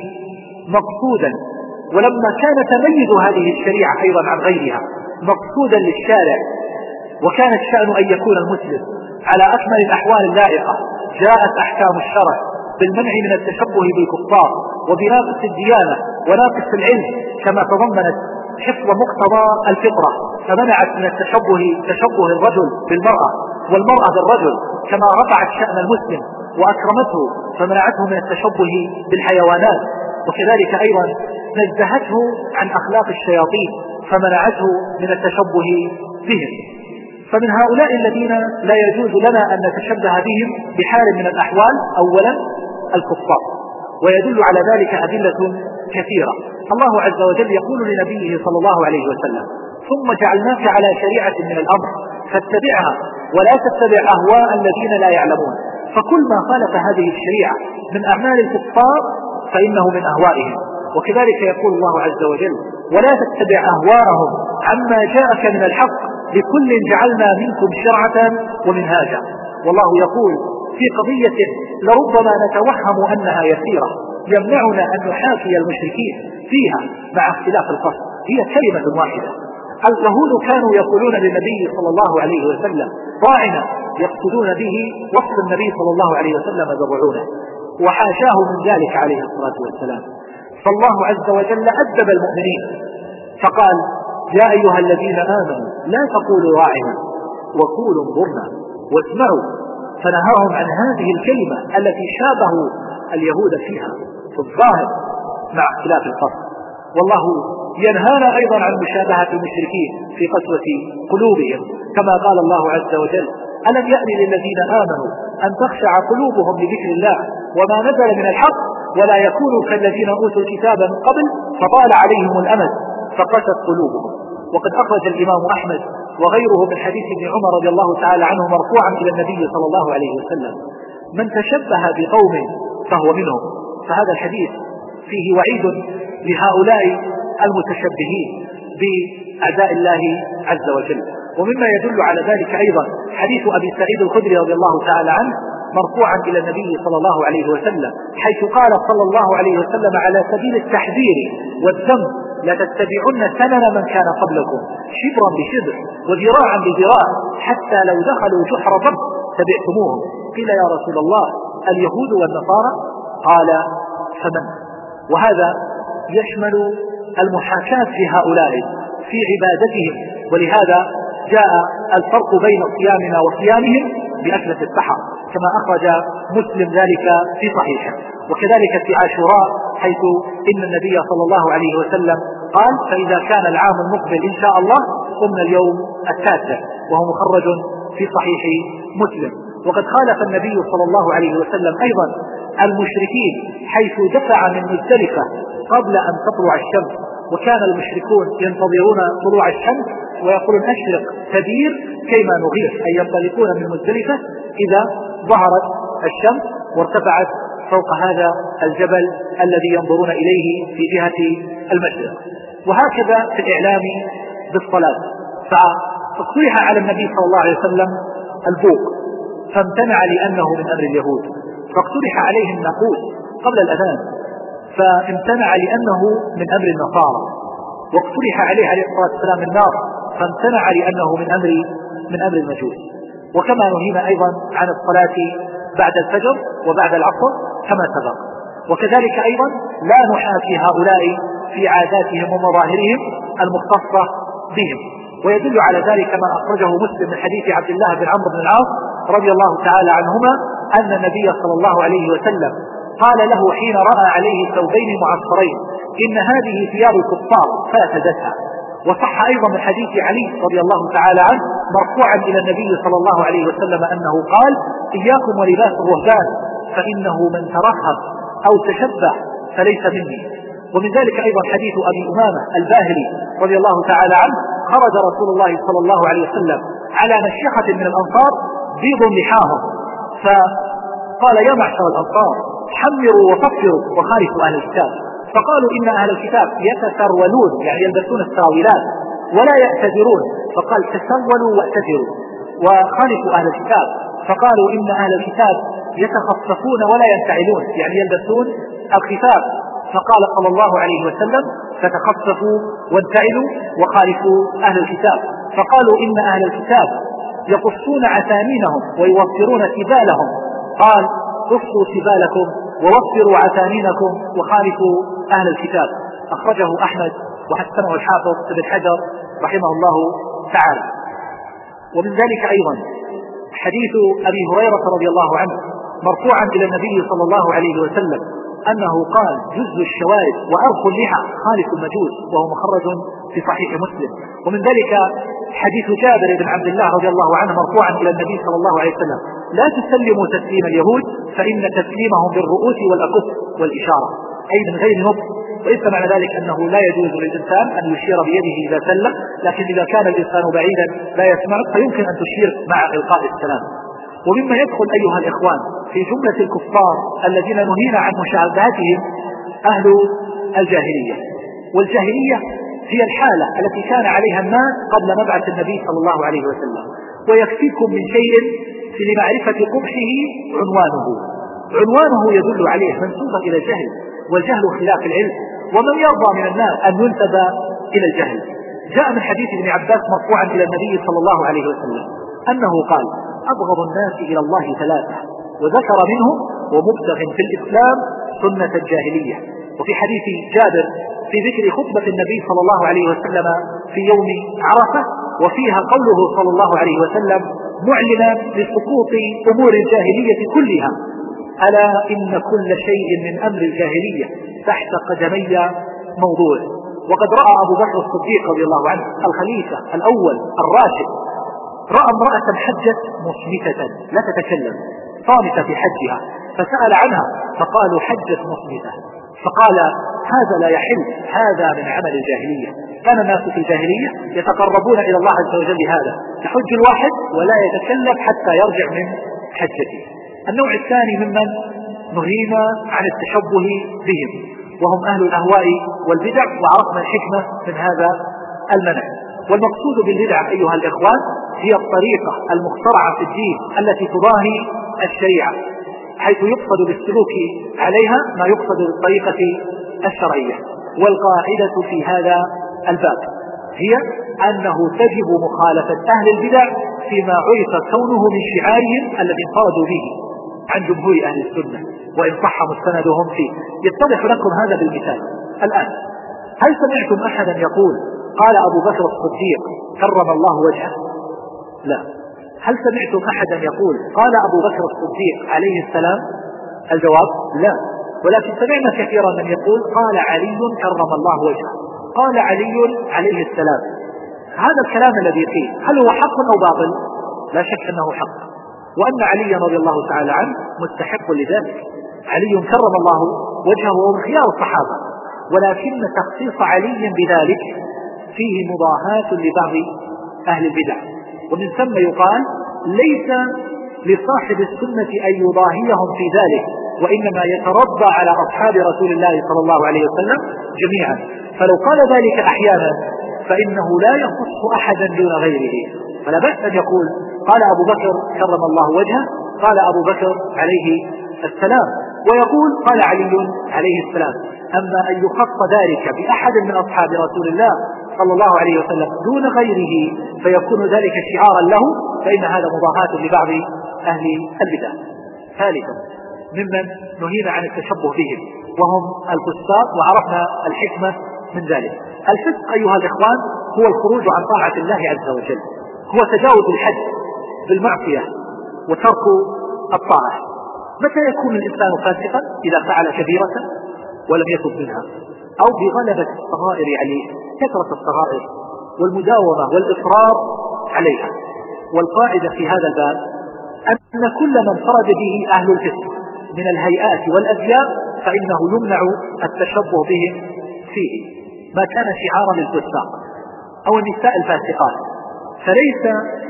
C: مقصودا، ولما كان تميز هذه الشريعة أيضا عن غيرها مقصودا للشارع، وكان الشأن أن يكون المسلم على أكمل الأحوال اللائقة، جاءت أحكام الشرع بالمنع من التشبه بالكفار وبناقص الديانة وناقص العلم، كما تضمنت حفظ مقتضى الفطرة، فمنعت من تشبه الرجل بالمرأة والمرأة بالرجل، كما رفعت شأن المسلم وأكرمته فمنعته من التشبه بالحيوانات، وكذلك أيضا نزهته عن أخلاق الشياطين فمنعته من التشبه بهم. فمن هؤلاء الذين لا يجوز لنا أن نتشبه بهم بحال من الأحوال أولا الكفار، ويدل على ذلك أدلة كثيرة. الله عز وجل يقول لنبيه صلى الله عليه وسلم: ثم جعلناك على شريعة من الأمر فاتبعها ولا تتبع أهواء الذين لا يعلمون. فكل ما خالف هذه الشريعة من أعمال الكفار فإنه من أهوائهم. وكذلك يقول الله عز وجل: ولا تتبع أهواءهم عما جاءك من الحق لكل جعلنا منكم شرعة ومنهاجا. والله يقول في قضية لربما نتوهم أنها يسيرة يمنعنا أن نحاكي المشركين فيها مع اختلاف القصد، هي كلمة واحدة. اليهود كانوا يقولون للنبي صلى الله عليه وسلم راعنا، يقصدون به وصف النبي صلى الله عليه وسلم ذرعونه، وحاشاه من ذلك عليه الصلاة والسلام. فالله عز وجل أدب المؤمنين فقال: يا أيها الذين آمنوا لا تقولوا راعنا وقولوا انظرنا واسمعوا، فنهاهم عن هذه الكلمة التي شابهوا اليهود فيها في الظاهر مع اختلاف القصد. والله ينهانا أيضا عن مشابهة المشركين في قسوة قلوبهم، كما قال الله عز وجل: ألم يأن للذين آمنوا أن تخشع قلوبهم لذكر الله وما نزل من الحق ولا يكونوا كالذين أوتوا الكتاب من قبل فطال عليهم الأمد فقست قلوبهم. وقد أخرج الإمام أحمد وغيره من حديث ابن عمر رضي الله تعالى عنه مرفوعا إلى النبي صلى الله عليه وسلم: من تشبه بقوم فهو منهم. فهذا الحديث فيه وعيد لهؤلاء المتشبهين بأعداء الله عز وجل. ومما يدل على ذلك أيضا حديث أبي سعيد الخدري رضي الله تعالى عنه مرفوعا إلى النبي صلى الله عليه وسلم، حيث قال صلى الله عليه وسلم على سبيل التحذير والذم لتتبعن سنن من كان قبلكم شبرا بشبر وذراعا بذراع حتى لو دخلوا جحر ضب تبعتموهم. قيل يا رسول الله اليهود والنصارى؟ قال فمن؟ وهذا يشمل المحاكاة في هؤلاء في عبادتهم، ولهذا جاء الفرق بين صيامنا وصيامهم بأكلة السحر كما أخرج مسلم ذلك في صحيحه. وكذلك في عاشوراء حيث إن النبي صلى الله عليه وسلم قال فإذا كان العام المقبل إن شاء الله قمنا اليوم التاسع، وهو مخرج في صحيح مسلم. وقد خالف النبي صلى الله عليه وسلم أيضا المشركين حيث دفع من مزدلفة قبل أن تطلع الشمس، وكان المشركون ينتظرون طلوع الشمس ويقولون أشرق تبير كيما نغير، أي ينطلقون من مزدلفة إذا ظهرت الشمس وارتفعت فوق هذا الجبل الذي ينظرون إليه في جهة المشرق. وهكذا في الإعلام بالصلاة، فاقترح على النبي صلى الله عليه وسلم البوق فامتنع لأنه من أمر اليهود، فاقترح عليه الناقوس قبل الأذان فامتنع لأنه من أمر النصارى، واقترح عليه عليه الصلاة والسلام النار فامتنع لأنه من أمر المجوس. وكما نهينا أيضا عن الصلاة بعد الفجر وبعد العصر كما سبق. وكذلك أيضا لا نحاكي هؤلاء في عاداتهم ومظاهرهم المختصة بهم. ويدل على ذلك ما أخرجه مسلم من حديث عبد الله بن عمرو بن العاص رضي الله تعالى عنهما أن النبي صلى الله عليه وسلم قال له حين رأى عليه ثوبين معصرين إن هذه ثياب الكفار فأسدتها. وصح أيضا من حديث علي رضي الله تعالى عنه مرفوعا إلى النبي صلى الله عليه وسلم أنه قال إياكم ولباس الرهبان فإنه من ترهب أو تشبه فليس مني. ومن ذلك أيضا حديث أبي أمامة الباهلي رضي الله تعالى عنه خرج رسول الله صلى الله عليه وسلم على مشيخة من الأنصار بيض لحاهم فقال يا معشر الأنصار حمروا وطفروا وخالفوا أهل الكتاب، فقالوا إن أهل الكتاب يتسرولون يعني يلبسون السراويلات ولا يأتذرون، فقال تسولوا واعتذروا وخالفوا أهل الكتاب، فقالوا إن أهل الكتاب يتخففون ولا ينتعلون يعني يلبسون الخفاف، فقال صلى الله عليه وسلم فتخففوا وانتعلوا وخالفوا أهل الكتاب، فقالوا إن أهل الكتاب يقصون عثامينهم ويوفرون سبالهم، قال قصوا سبالكم ووفروا عثامينكم وخالفوا أهل الكتاب. أخرجه أحمد وحسنه الحافظ ابن حجر رحمه الله تعالى. ومن ذلك أيضا حديث أبي هريرة رضي الله عنه مرفوعا إلى النبي صلى الله عليه وسلم أنه قال جز الشوارب وأرخ اللحى خالف المجوس، وهو مخرج في صحيح مسلم. ومن ذلك حديث جابر بن عبد الله رضي الله عنه مرفوعا إلى النبي صلى الله عليه وسلم لا تسلموا تسليم اليهود فإن تسليمهم بالرؤوس والأكف والإشارة أي من غير نطق. وليس معنى ذلك أنه لا يجوز للإنسان أن يشير بيده إذا سلم، لكن إذا كان الإنسان بعيدا لا يسمع فيمكن أن تشير مع إلقاء السلام. ومما يدخل أيها الإخوان في جملة الكفار الذين نهينا عن مشاهداتهم أهل الجاهلية. والجاهلية هي الحالة التي كان عليها الناس قبل مبعث النبي صلى الله عليه وسلم. ويكفيكم من شيء في لمعرفة قبحه عنوانه يدل عليه منسوبا إلى الجهل، والجهل خلاف العلم، ومن يرضى من الناس أن ينسب إلى الجهل. جاء من حديث ابن عباس مرفوعا إلى النبي صلى الله عليه وسلم أنه قال أبغض الناس إلى الله ثلاثة، وذكر منهم ومبتغ في الإسلام سنة الجاهلية. وفي حديث جابر في ذكر خطبة النبي صلى الله عليه وسلم في يوم عرفة وفيها قوله صلى الله عليه وسلم معلنا لسقوط أمور الجاهلية كلها ألا إن كل شيء من أمر الجاهلية تحت قدمي موضوع. وقد رأى أبو بكر الصديق رضي الله عنه الخليفة الأول الراشد رأى امرأة حجت مصمتة لا تتكلم صامتة في حجها، فسأل عنها فقالوا حجت مصمتة، فقال هذا لا يحل، هذا من عمل الجاهلية. كان الناس في الجاهلية يتقربون إلى الله عز وجل بهذا، يحج الواحد ولا يتكلم حتى يرجع من حجته. النوع الثاني ممن نهينا عن التشبه بهم وهم أهل الأهواء والبدع، وعرفنا الحكمة من هذا المنع. والمقصود بالبدعة أيها الإخوان هي الطريقة المخترعة في الدين التي تضاهي الشريعة، حيث يقصد بالسلوك عليها ما يقصد بالطريقة الشرعية. والقاعدة في هذا الباب هي أنه تجب مخالفة أهل البدع فيما عرف كونه من شعارهم الذي انفردوا به عن جمهور أهل السنة وإن صح مستندهم فيه. يتضح لكم هذا بالمثال. الآن هل سمعتم أحدا يقول قال أبو بكر الصديق كرم الله وجهه؟ لا. هل سمعتم أحدا يقول قال أبو بكر الصديق عليه السلام؟ الجواب لا. ولكن سمعنا كثيرا من يقول قال علي كرم الله وجهه، قال علي عليه السلام. هذا الكلام الذي فيه هل هو حق أو باطل؟ لا شك أنه حق، وأن علي رضي الله تعالى عنه مستحق لذلك. علي كرم الله وجهه وهو من خيار الصحابة، ولكن تخصيص علي بذلك فيه مضاهاة لبعض أهل البدع، ومن ثم يقال ليس لصاحب السنة أن يضاهيهم في ذلك، وإنما يترضى على أصحاب رسول الله صلى الله عليه وسلم جميعا. فلو قال ذلك أحيانا فإنه لا يخص أحدا دون غيره، فلا بأس أن يقول قال أبو بكر كرم الله وجهه، قال أبو بكر عليه السلام، ويقول قال علي عليه السلام. أما أن يخص ذلك بأحد من أصحاب رسول الله صلى الله عليه وسلم دون غيره فيكون ذلك شعارا له، فإن هذا مضاهاة لبعض أهل البدع. ثالثا ممن نهينا عن التشبه بهم وهم الفساق، وعرفنا الحكمة من ذلك. الفسق أيها الإخوان هو الخروج عن طاعة الله عز وجل، هو تجاوز الحد بالمعصية وترك الطاعة. متى يكون الإنسان فاسقا؟ إذا فعل كبيرة ولم يتب منها، أو بغلبة الصغائر عليه، كثرة الصغائر والمداومة والإصرار عليها. والقاعدة في هذا الباب أن كل من فرد به أهل الفسق من الهيئات والأزياء فإنه يمنع التشبه بهم فيه، ما كان شعارا للفساق أو النساء الفاسقات. فليس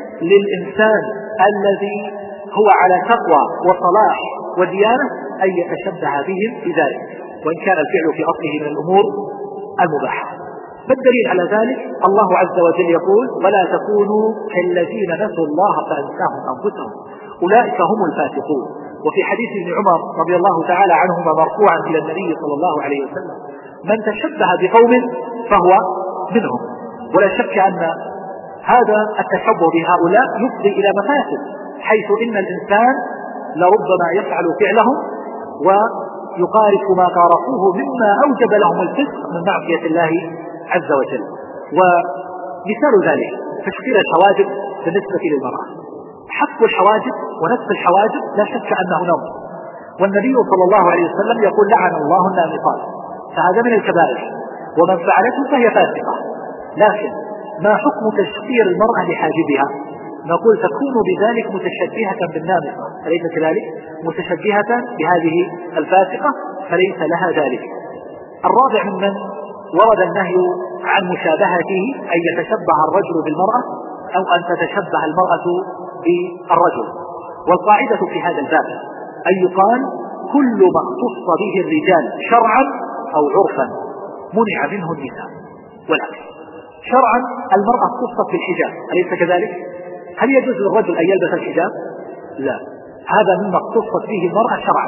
C: للإنسان الذي هو على تقوى وصلاح وديانة أن يتشبه بهم في ذلك، وإن كان الفعل في أصله من الأمور المباحة. فالدليل على ذلك الله عز وجل يقول ولا تكونوا كالذين نسوا الله فأنساهم أنفسهم أولئك هم الفاسقون. وفي حديث ابن عمر رضي الله تعالى عنهما مرفوعا إلى النبي صلى الله عليه وسلم من تشبه بقوم فهو منهم. ولا شك أن هذا التشبه بهؤلاء يفضي إلى مفاسد، حيث إن الإنسان لربما يفعل فعلهم ويقارف ما قارفوه مما أوجب لهم الفسق من معصية الله عز وجل. ومثال ذلك تشكيل الحواجب بالنسبة للمرأة. حق الحواجب ونسف الحواجب لا شك أنه نوم، والنبي صلى الله عليه وسلم يقول لعن الله النامصات، فهذا من الكبائر، ومن فعلته فهي فاسقة. لكن ما حكم تشقير المرأة لحاجبها؟ نقول تكون بذلك متشبهة بالنامصة، أليس كذلك؟ متشبهة بهذه الفاسقة فليس لها ذلك. الرابع ممن ورد النهي عن مشابهته أن يتشبه الرجل بالمرأة أو أن تتشبه المرأة بالرجل. والقاعدة في هذا الباب أن يقال كل ما اختص به الرجال شرعا أو عرفا منع منه النساء، والعكس. شرعا المرأة اختصت بالحجاب، أليس كذلك؟ هل يجوز للرجل أن يلبس الحجاب؟ لا، هذا مما اختصت به المرأة شرعا.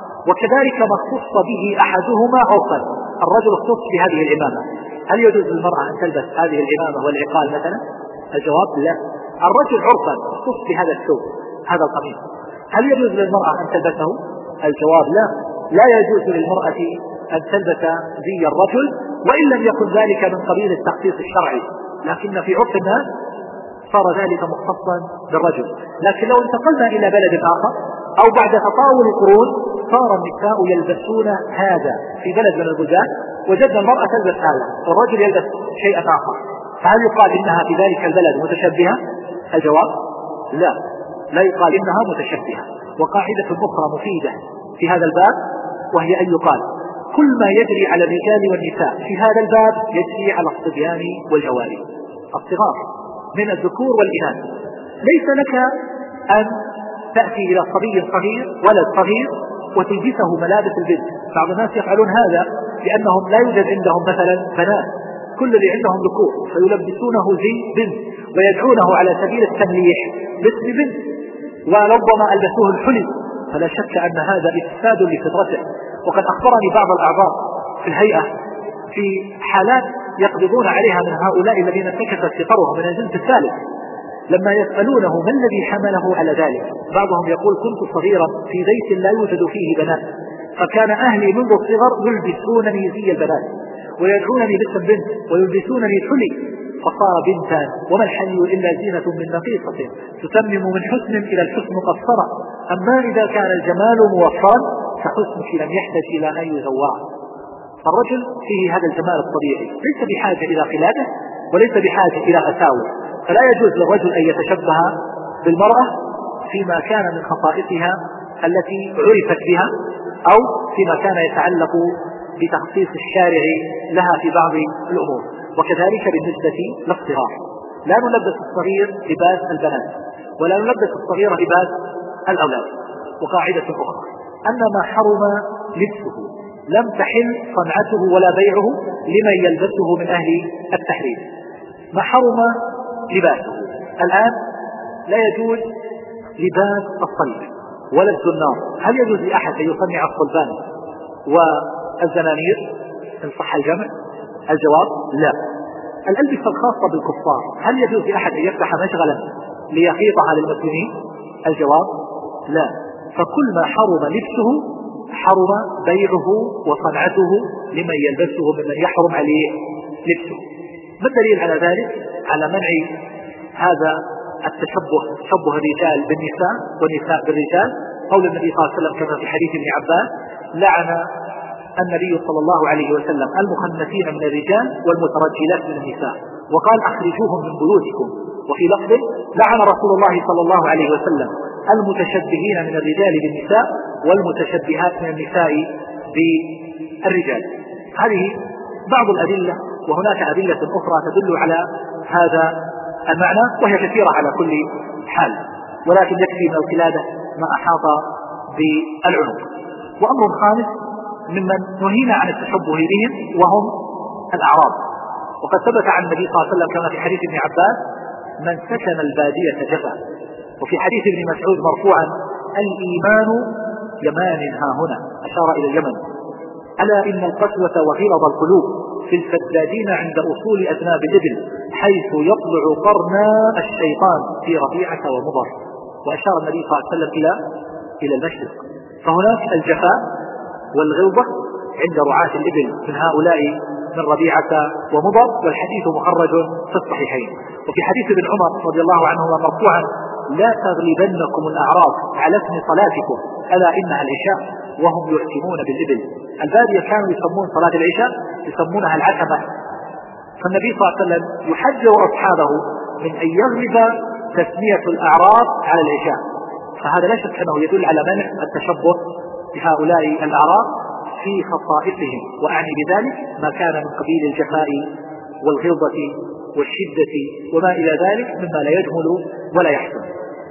C: وكذلك ما اختص به أحدهما عرفا، الرجل اختص بهذه العمامة، هل يجوز للمرأة أن تلبس هذه العمامة والعقال مثلا؟ الجواب لا. الرجل عرفا اختص بهذا الثوب، هذا القميص، هل يجوز للمرأة أن تلبسه؟ الجواب لا، لا يجوز للمرأة أن تلبس زي الرجل، وإن لم يكن ذلك من قبيل التخصيص الشرعي، لكن في عرف الناس صار ذلك مختصا بالرجل. لكن لو انتقلنا إلى بلد آخر أو بعد تطاول القرون صار النساء يلبسون هذا في بلد من البلدان، وجدنا المرأة تلبس هذا والرجل يلبس شيئا آخر، فهل يقال إنها في ذلك البلد متشبهة؟ الجواب لا، لا يقال إنها متشبهة. وقاعدة أخرى مفيدة في هذا الباب وهي أن يقال كل ما يجري على الرجال والنساء في هذا الباب يجري على الصبيان والجواري الصغار من الذكور والإناث. ليس لك أن تأتي إلى صبي صغير ولد صغير وتلبسه ملابس البنت. بعض الناس يفعلون هذا لأنهم لا يوجد عندهم مثلا بنات، كل اللي عندهم ذكور فيلبسونه زي بنت ويدعونه على سبيل التمليح باسم بنت، وربما ألبسوه الحلي. فلا شك أن هذا إفساد لفطرته. وقد أخبرني بعض الأعضاء في الهيئة في حالات يقبضون عليها من هؤلاء الذين انتكست فطرهم من الجنس الثالث، لما يسألونه ما الذي حمله على ذلك، بعضهم يقول كنت صغيرا في بيت لا يوجد فيه بنات، فكان أهلي منذ الصغر يلبسونني زي البنات ويدعونني باسم بنت ويلبسونني حلي، فصار بنتا وما الحلي إلا زينة من نقيصة تتمم من حسن إلى الحسن قصرا، أما إذا كان الجمال موفرا فحسنك لم يحتاج إلى أن يزوع. فالرجل فيه هذا الجمال الطبيعي ليس بحاجة إلى خلافه وليس بحاجة إلى أساوي، فلا يجوز للرجل أن يتشبه بالمرأة فيما كان من خصائصها التي عرفت بها أو فيما كان يتعلق بتخصيص الشارع لها في بعض الأمور. وكذلك بالنسبة للصغار، لا نلبس الصغير لباس البنات ولا نلبس الصغير لباس الأولاد. وقاعدة أخرى أن ما حرم لبسه لم تحل صنعته ولا بيعه لمن يلبسه من أهل التحريم. ما حرم لباسه الآن لا يجوز لباس الصليب ولا الزنار. هل يجوز لأحد أن يصنع الصلبان والزنانير إن صح الجمع؟ الجواب لا. الألبسة الخاصة بالكفار هل يجوز لأحد أن يفتح مشغلا ليخيطها للمسلمين؟ الجواب لا. فكل ما حرم لبسه حرم بيعه وصنعته لمن يلبسه ممن يحرم عليه لبسه. ما الدليل على ذلك؟ على منع هذا تشبه الرجال بالنساء والنساء بالرجال قول النبي صلى الله عليه وسلم كما في حديث ابن عباس: لعن النبي صلى الله عليه وسلم المخنثين من الرجال والمترجلات من النساء، وقال: أخرجوهم من بيوتكم. وفي لفظ: لعن رسول الله صلى الله عليه وسلم المتشبهين من الرجال بالنساء والمتشبهات من النساء بالرجال. هذه بعض الأدلة، وهناك أدلة أخرى تدل على هذا المعنى وهي كثيرة على كل حال، ولكن يكفي من القلادة ما أحاط بالعنق. وأمر خامس ممن نهينا عن التشبه بهم وهم الأعراب، وقد ثبت عن النبي صلى الله عليه وسلم كما في حديث ابن عباس: من سكن البادية جفا. وفي حديث ابن مسعود مرفوعا: الإيمان يمان ها هنا، أشار إلى اليمن: ألا إن القسوة وغلظ القلوب في الفدادين عند أصول أذناب الإبل حيث يطلع قرنا الشيطان في ربيعة ومضر. وأشار النبي صلى الله عليه وسلم إلى المشرق. فهناك الجفاء والغلظة عند رعاة الإبل من هؤلاء من ربيعة ومضر، والحديث مخرج في الصحيحين. وفي حديث ابن عمر رضي الله عنهما مرفوعا: لا تغلبنكم الأعراب على اسم صلاتكم ألا إنها العشاء وهم يحكمون بالإبل. البادية كانوا يسمون صلاة العشاء يسمونها العتمة، فالنبي صلى الله عليه وسلم يحذر أصحابه من أن يغلب تسمية الأعراب على العشاء. فهذا لا شك أنه يدل على منع التشبه بهؤلاء الأعراب في خصائصهم، وأعني بذلك ما كان من قبيل الجفاء والغلظة والشدة وما إلى ذلك مما لا يجمل ولا يحسن.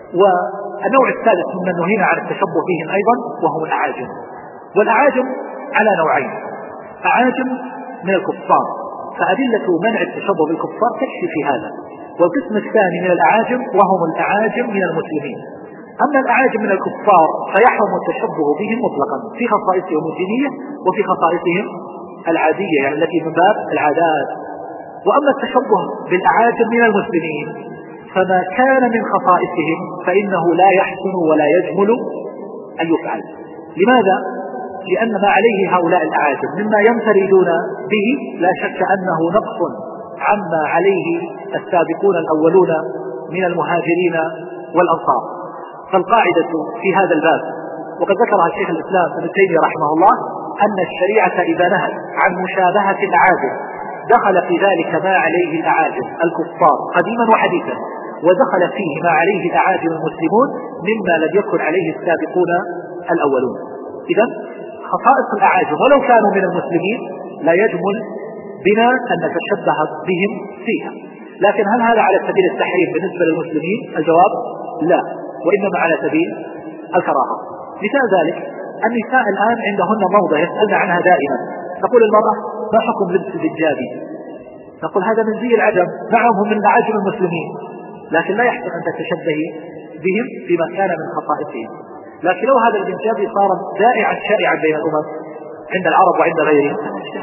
C: والنوع الثالث ممن نهينا عن التشبه بهم أيضا وهم الأعاجم. والأعاجم على نوعين: أعاجم من الكفار، فأدلة منع التشبه بالكفار تكفي في هذا. والقسم الثاني من الأعاجم وهم الأعاجم من المسلمين. أما الأعاجم من الكفار فيحرم التشبه بهم مطلقا في خصائصهم الدينية وفي خصائصهم العادية، يعني التي من باب العادات. وأما التشبه بالأعاجم من المسلمين فما كان من خصائصهم فإنه لا يحسن ولا يجمل أن يفعل. لماذا؟ لأن ما عليه هؤلاء الأعاجم مما ينفردون به لا شك أنه نقص عما عليه السابقون الأولون من المهاجرين والأنصار. فالقاعدة في هذا الباب، وقد ذكرها شيخ الإسلام ابن تيمية رحمه الله، أن الشريعة إذا نهت عن مشابهة الأعاجم دخل في ذلك ما عليه الأعاجم الكفار قديما وحديثا، ودخل فيه ما عليه الأعاجم المسلمون مما لم يكن عليه السابقون الأولون. إذن خصائص الأعاجم ولو كانوا من المسلمين لا يجمل بنا أن نتشبه بهم فيها. لكن هل هذا على سبيل التحريم بالنسبة للمسلمين؟ الجواب لا، وإنما على سبيل الكراهة. مثال ذلك: النساء الآن عندهن موضة يسألن عنها دائما، تقول المرأة: ما حكم لبس الحجابي؟ نقول: هذا من زي العجم، نعم هم من أعاجم المسلمين، لكن لا يحسن أن تتشبهي بهم فيما كان من خصائصهم. لكن لو هذا الحجابي صار دائعا شائعا بين الأمم عند العرب وعند غيرهم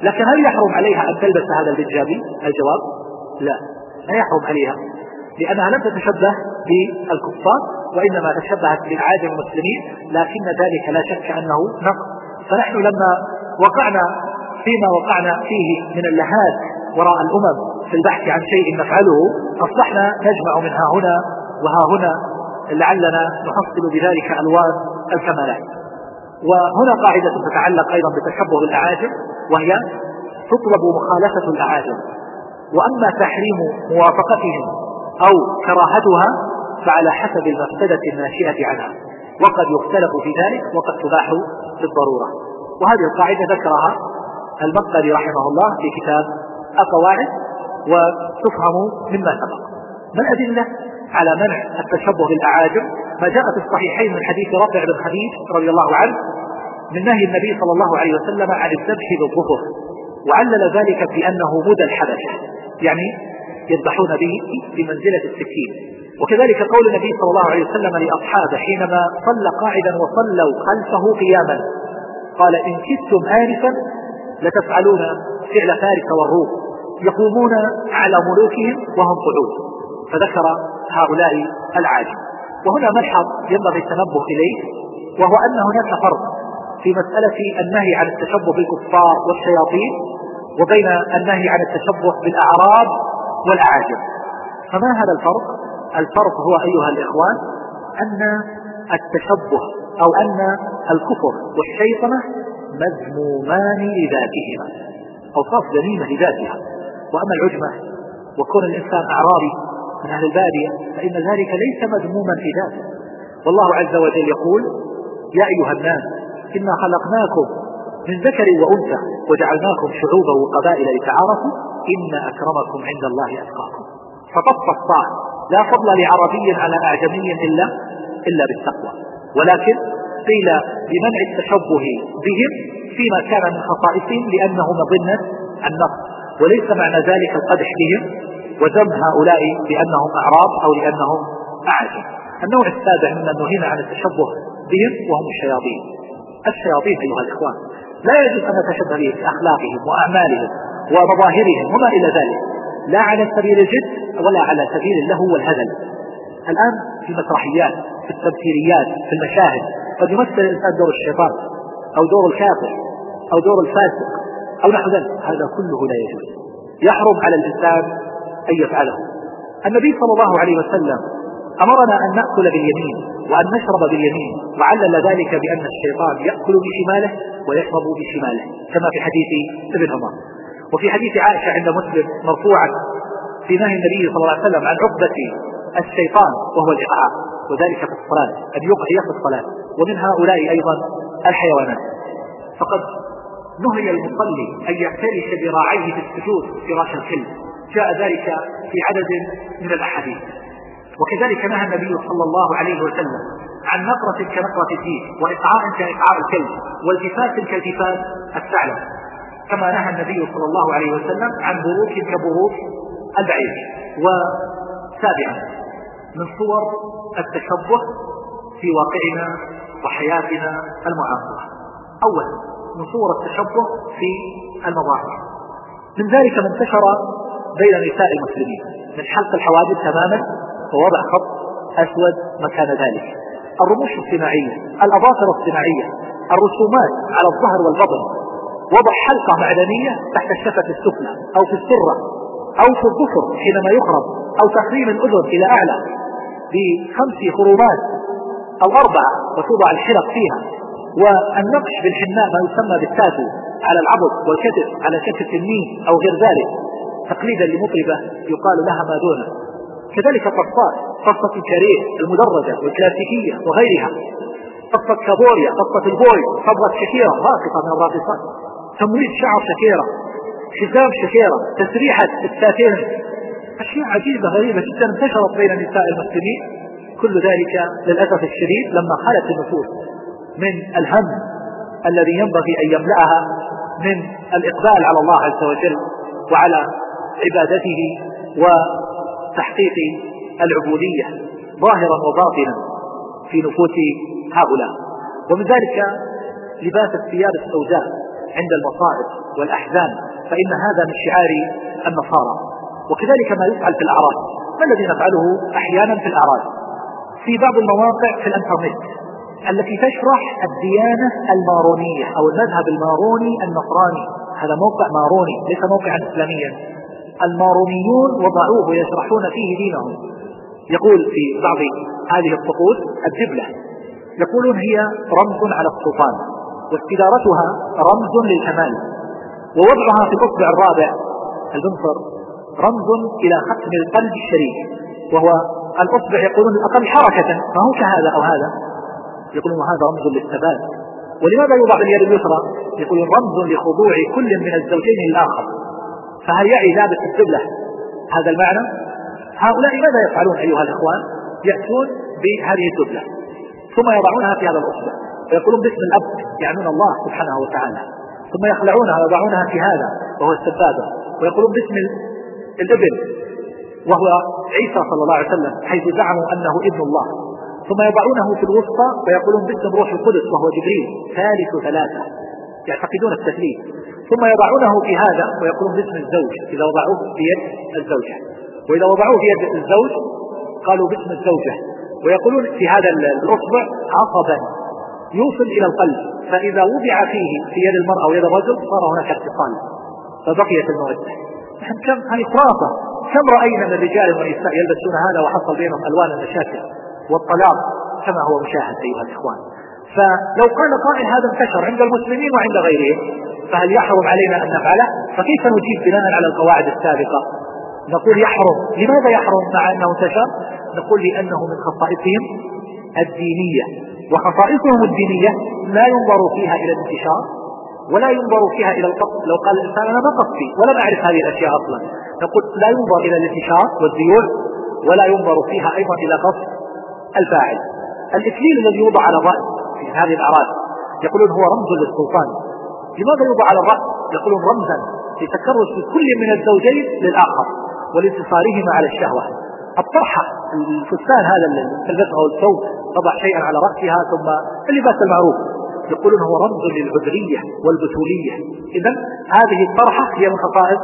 C: لكن هل يحرم عليها أن تلبس هذا الحجابي؟ الجواب لا يحرم عليها، لأنها لم تتشبه بالكفار وإنما تشبهت بالعادة المسلمين، لكن ذلك لا شك أنه نقص. فنحن لما وقعنا فيما وقعنا فيه من اللهات وراء الأمم في البحث عن شيء نفعله، أصبحنا نجمع من ها هنا وها هنا لعلنا نحصل بذلك ألوان الكمالات. وهنا قاعدة تتعلق أيضا بتشبه الأعاجم، وهي تطلب مخالفة الأعاجم، وأما تحريم موافقتهم أو كراهتها فعلى حسب المفسدة الناشئة عنها، وقد يختلف في ذلك وقد تباح بالضرورة. وهذه القاعدة ذكرها المقدري رحمه الله في كتاب القواعد، وتفهم مما سبق. ما الأدلة على منع التشبه بالأعاجم؟ ما جاء في الصحيحين من حديث رافع بن خديج رضي الله عنه من نهي النبي صلى الله عليه وسلم عن الذبح بالظفر، وعلل ذلك بأنه مدى الحبشة، يعني يذبحون به بمنزلة السكين. وكذلك قول النبي صلى الله عليه وسلم لأصحابه حينما صلى قاعدا وصلوا خلفه قياما، قال إن كدتم آنفا لتفعلون فعل فارس والروم يقومون على ملوكهم وهم قعود، فذكر هؤلاء العاجم. وهنا ملحظ ينبغي التنبه إليه، وهو أن هناك فرق في مسألة النهي عن التشبه بالكفار والشياطين وبين النهي عن التشبه بالأعراب والأعاجم. فما هذا الفرق؟ الفرق هو أيها الإخوان أن التشبه أو أن الكفر والشيطنة مذمومان لذاتهما، أوصاف ذميمة لذاتها. وأما العجمة وكون الإنسان أعرابي من أهل البادية فإن ذلك ليس مذموما في ذاته. والله عز وجل يقول يا أيها الناس إنا خلقناكم من ذكر وأنثى وجعلناكم شعوبا وقبائل لتعارفوا إن أكرمكم عند الله أتقاكم. فطف الصاع لا فضل لعربي على أعجمي إلا بالتقوى، ولكن قيل بمنع التشبه بهم فيما كان من خصائصهم لأنه مظنة النقص، وليس معنى ذلك القدح بهم وذم هؤلاء لأنهم أعراب أو لأنهم أعجم. النوع السابع ممن نهينا عن التشبه بهم وهم الشياطين. الشياطين أيها الإخوان لا يجوز أن نتشبه بهم في أخلاقهم وأعمالهم ومظاهرهم وما إلى ذلك، لا على سبيل الجد ولا على سبيل اللهو والهزل. الآن في المسرحيات في التمثيليات في المشاهد قد يمثل الإنسان دور الشيطان أو دور الكافر أو دور الفاسق أو نحو ذلك، هذا كله لا يجوز، يحرم على الإنسان أن يفعله. النبي صلى الله عليه وسلم أمرنا أن نأكل باليمين وأن نشرب باليمين، وعلل ذلك بأن الشيطان يأكل بشماله ويشرب بشماله كما في حديث ابن عمر. وفي حديث عائشة عند مسلم مرفوعا في نهي النبي صلى الله عليه وسلم عن عقبة الشيطان وهو الإقعاء، وذلك في الصلاة أن يقعي في الصلاة، ومن هؤلاء أيضا الحيوانات. فقد نهي المصلي أن يفترش ذراعيه في السجود فراش الكلب، جاء ذلك في عدد من الأحاديث. وكذلك نهى النبي صلى الله عليه وسلم عن نقرة كنقرة الديك وإقعاء كإقعاء الكلب والتفات كالتفات الثعلب، كما نهى النبي صلى الله عليه وسلم عن بروك كبروك البعير. وسابعا من صور التشبه في واقعنا وحياتنا المعاصرة، أولا من صور التشبه في المظاهر، من ذلك ما انتشر بين نساء المسلمين من حلق الحواجب تماما ووضع خط أسود مكان ذلك، الرموش الصناعية، الأظافر الصناعية، الرسومات على الظهر والبطن، وضع حلقة معدنية تحت الشفة السفلى أو في السرة أو في الظفر حينما يخرم، أو تخريم الأذن إلى أعلى ب5 خرومات أو 4 وتوضع الحلق فيها، والنقش بالحناء ما يسمى بالتاتو على العضد والكتف على شكل تنين أو غير ذلك تقليدا لمطربة يقال لها ما دونه. كذلك قصات، قصة الكاريه المدرجة والكلاسيكية وغيرها، قصة كابوريا، قصة البوي، صبغة شكيرة راقصة من الراقصات، تمويل شعر شكيرة، حزام شكيرة، تسريحة الساتين، أشياء عجيبة غريبة جدا انتشرت بين نساء المسلمين. كل ذلك للأسف الشديد لما خلت النفوس من الهم الذي ينبغي أن يملأها من الإقبال على الله عز وجل وعلى عبادته وتحقيق العبودية ظاهرا وباطنا في نفوس هؤلاء. ومن ذلك لباس الثياب السوداء عند المصائب والأحزان، فإن هذا من شعار النصارى. وكذلك ما يفعل في الأعراض، ما الذي نفعله أحيانا في الأعراض في بعض المواقع في الانترنت التي تشرح الديانة المارونية أو المذهب الماروني النصراني. هذا موقع ماروني ليس موقعا إسلاميا، المارونيون وضعوه يشرحون فيه دينهم. يقول في بعض هذه الطقوس الدبلة، يقولون هي رمز على السلطان، واستدارتها رمز للكمال، ووضعها في الأصبع الرابع البنصر رمز إلى ختم القلب الشريف، وهو الأصبع يقولون الأقل حركة، ما هو كهذا أو هذا، يقولون هذا رمز للثبات. ولماذا يوضع باليد اليسرى؟ يقولون رمز لخضوع كل من الزوجين للآخر. فهل يعي لابس الدبلة هذا المعنى؟ هؤلاء ماذا يفعلون أيها الإخوان؟ يأتون بهذه الدبلة ثم يضعونها في هذا الأصبع ويقولون باسم الأب، يعنون الله سبحانه وتعالى، ثم يخلعونها ويضعونها في هذا وهو السبابة، ويقولون باسم الابن وهو عيسى صلى الله عليه وسلم حيث زعموا أنه ابن الله، ثم يضعونه في الوسطى ويقولون باسم روح القدس وهو جبريل ثالث ثلاثة، يعتقدون التثليث، ثم يضعونه في هذا ويقولون باسم الزوج إذا وضعوه في يد الزوجة، وإذا وضعوه في يد الزوج قالوا باسم الزوجة، ويقولون في هذا الأصبع عصبا يوصل إلى القلب، فإذا وضع فيه في يد المرأة ويد الرجل صار هناك اتصال فبقيت المودة. كم هذه خرافة، كم رأينا من رجال ونساء يلبسون هذا وحصل بينهم ألوان المشاكل والطلاق كما هو مشاهد أيها الإخوان. فلو قال قائل هذا انتشر عند المسلمين وعند غيرهم، فهل يحرم علينا أن نفعله؟ فكيف نجيب بناء على القواعد السابقة؟ نقول يحرم. لماذا يحرم مع أنه انتشر؟ نقول لأنه من خصائصهم الدينية، وخصائصهم الدينية لا ينظر فيها إلى الانتشار ولا ينظر فيها إلى القصد. لو قال الإنسان أنا ما قصدي ولم أعرف هذه الأشياء أصلا، نقول لا ينظر إلى الانتشار والذيول، ولا ينظر فيها أيضا إلى قصد الفاعل. الإكليل الذي يوضع على الرأس في هذه الأعراض يقولون هو رمز للسلطان. لماذا يوضع على الرأس؟ يقولون رمزا لتكرس كل من الزوجين للآخر ولانتصارهما على الشهوة. الطرحة الفستان هذا تلبسه أو الثوب تضع شيئا على رأسها ثم اللباس المعروف، يقولون هو رمز للعذرية والبتولية. إذن هذه الطرحة هي من خصائص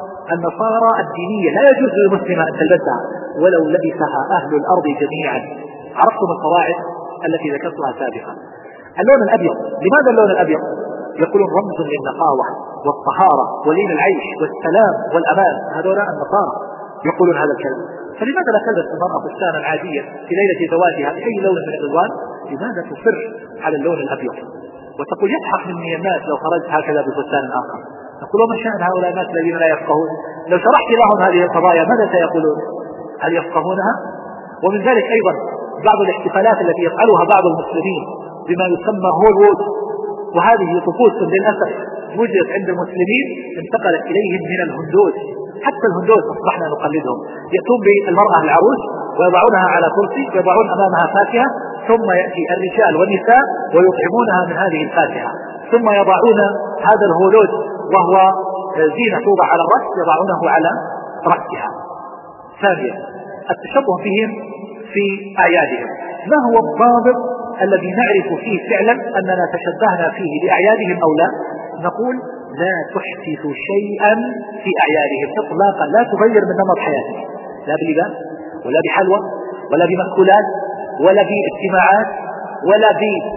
C: النصارى الدينية، لا يجوز للمسلم أن تلبسها ولو لبسها أهل الأرض جميعا. عرفتم القواعد التي ذكرتها سابقا. اللون الأبيض، لماذا اللون الأبيض؟ يقولون رمز للنقاوة والطهارة ولين العيش والسلام والأمان. هذولا النصارى يقولون هذا الكلام. فلماذا لا تلبس المرأة فستانا عاديا في ليلة زواجها بأي لون من الألوان؟ لماذا تصر على اللون الأبيض وتقول يضحك مني الناس لو خرجت هكذا بفستان آخر؟ نقول وما شأن هؤلاء الناس الذين لا يفقهون؟ لو شرحت لهم هذه القضايا ماذا سيقولون؟ هل يفقهونها؟ ومن ذلك أيضا بعض الاحتفالات التي يفعلها بعض المسلمين بما يسمى هولوود، وهذه طقوس للأسف وجدت عند المسلمين انتقلت إليهم من الهندوس. حتى الهندوس أصبحنا نقلدهم. يأتون بالمرأة العروس ويضعونها على كرسي ويضعون أمامها فاكهة، ثم يأتي الرجال والنساء ويطعمونها من هذه الفاكهة، ثم يضعون هذا الهولود وهو زينة توضع على الرأس يضعونه على رأسها. ثانيا التشبه بهم في أعيادهم. ما هو الضابط الذي نعرف فيه فعلا أننا تشبهنا فيه بأعيادهم أو لا؟ نقول لا تحدث شيئا في أعيادهم إطلاقا، لا تغير من نمط حياتهم، لا بلباس ولا بحلوى ولا بمأكولات ولا باجتماعات ولا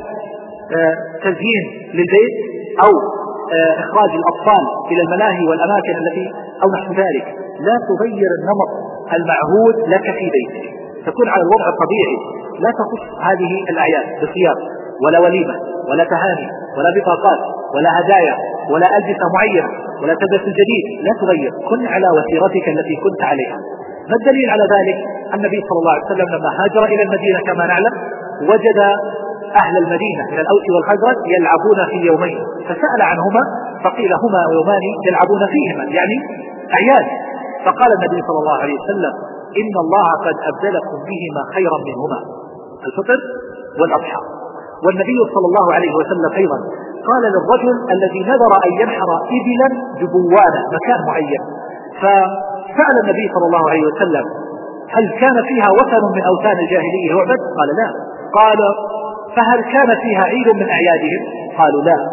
C: بتزيين للبيت أو إخراج الأطفال إلى الملاهي والأماكن التي أو نحو ذلك. لا تغير النمط المعهود لك في بيتك، تكون على الوضع الطبيعي. لا تخص هذه الأعياد بصيام ولا وليمة ولا تهاني ولا بطاقات ولا هدايا ولا ألبسة معينة ولا تلبس الجديد، لا تغير، كن على وتيرتك التي كنت عليها. ما الدليل على ذلك؟ النبي صلى الله عليه وسلم لما هاجر إلى المدينة كما نعلم وجد أهل المدينة من الأوس والخزرج يلعبون في يومين، فسأل عنهما فقيل هما يومان يلعبون فيهما يعني أعياد. فقال النبي صلى الله عليه وسلم إن الله قد أبدلكم بهما خيرا منهما، الفطر والأضحى. والنبي صلى الله عليه وسلم أيضا قال للرجل الذي نذر أن ينحر إبلا جبوانا مكان معين، فسأل النبي صلى الله عليه وسلم هل كان فيها وثن من أوثان الجاهلية يعبد؟ قال لا. قال فهل كان فيها عيد من أعيادهم؟ قالوا لا.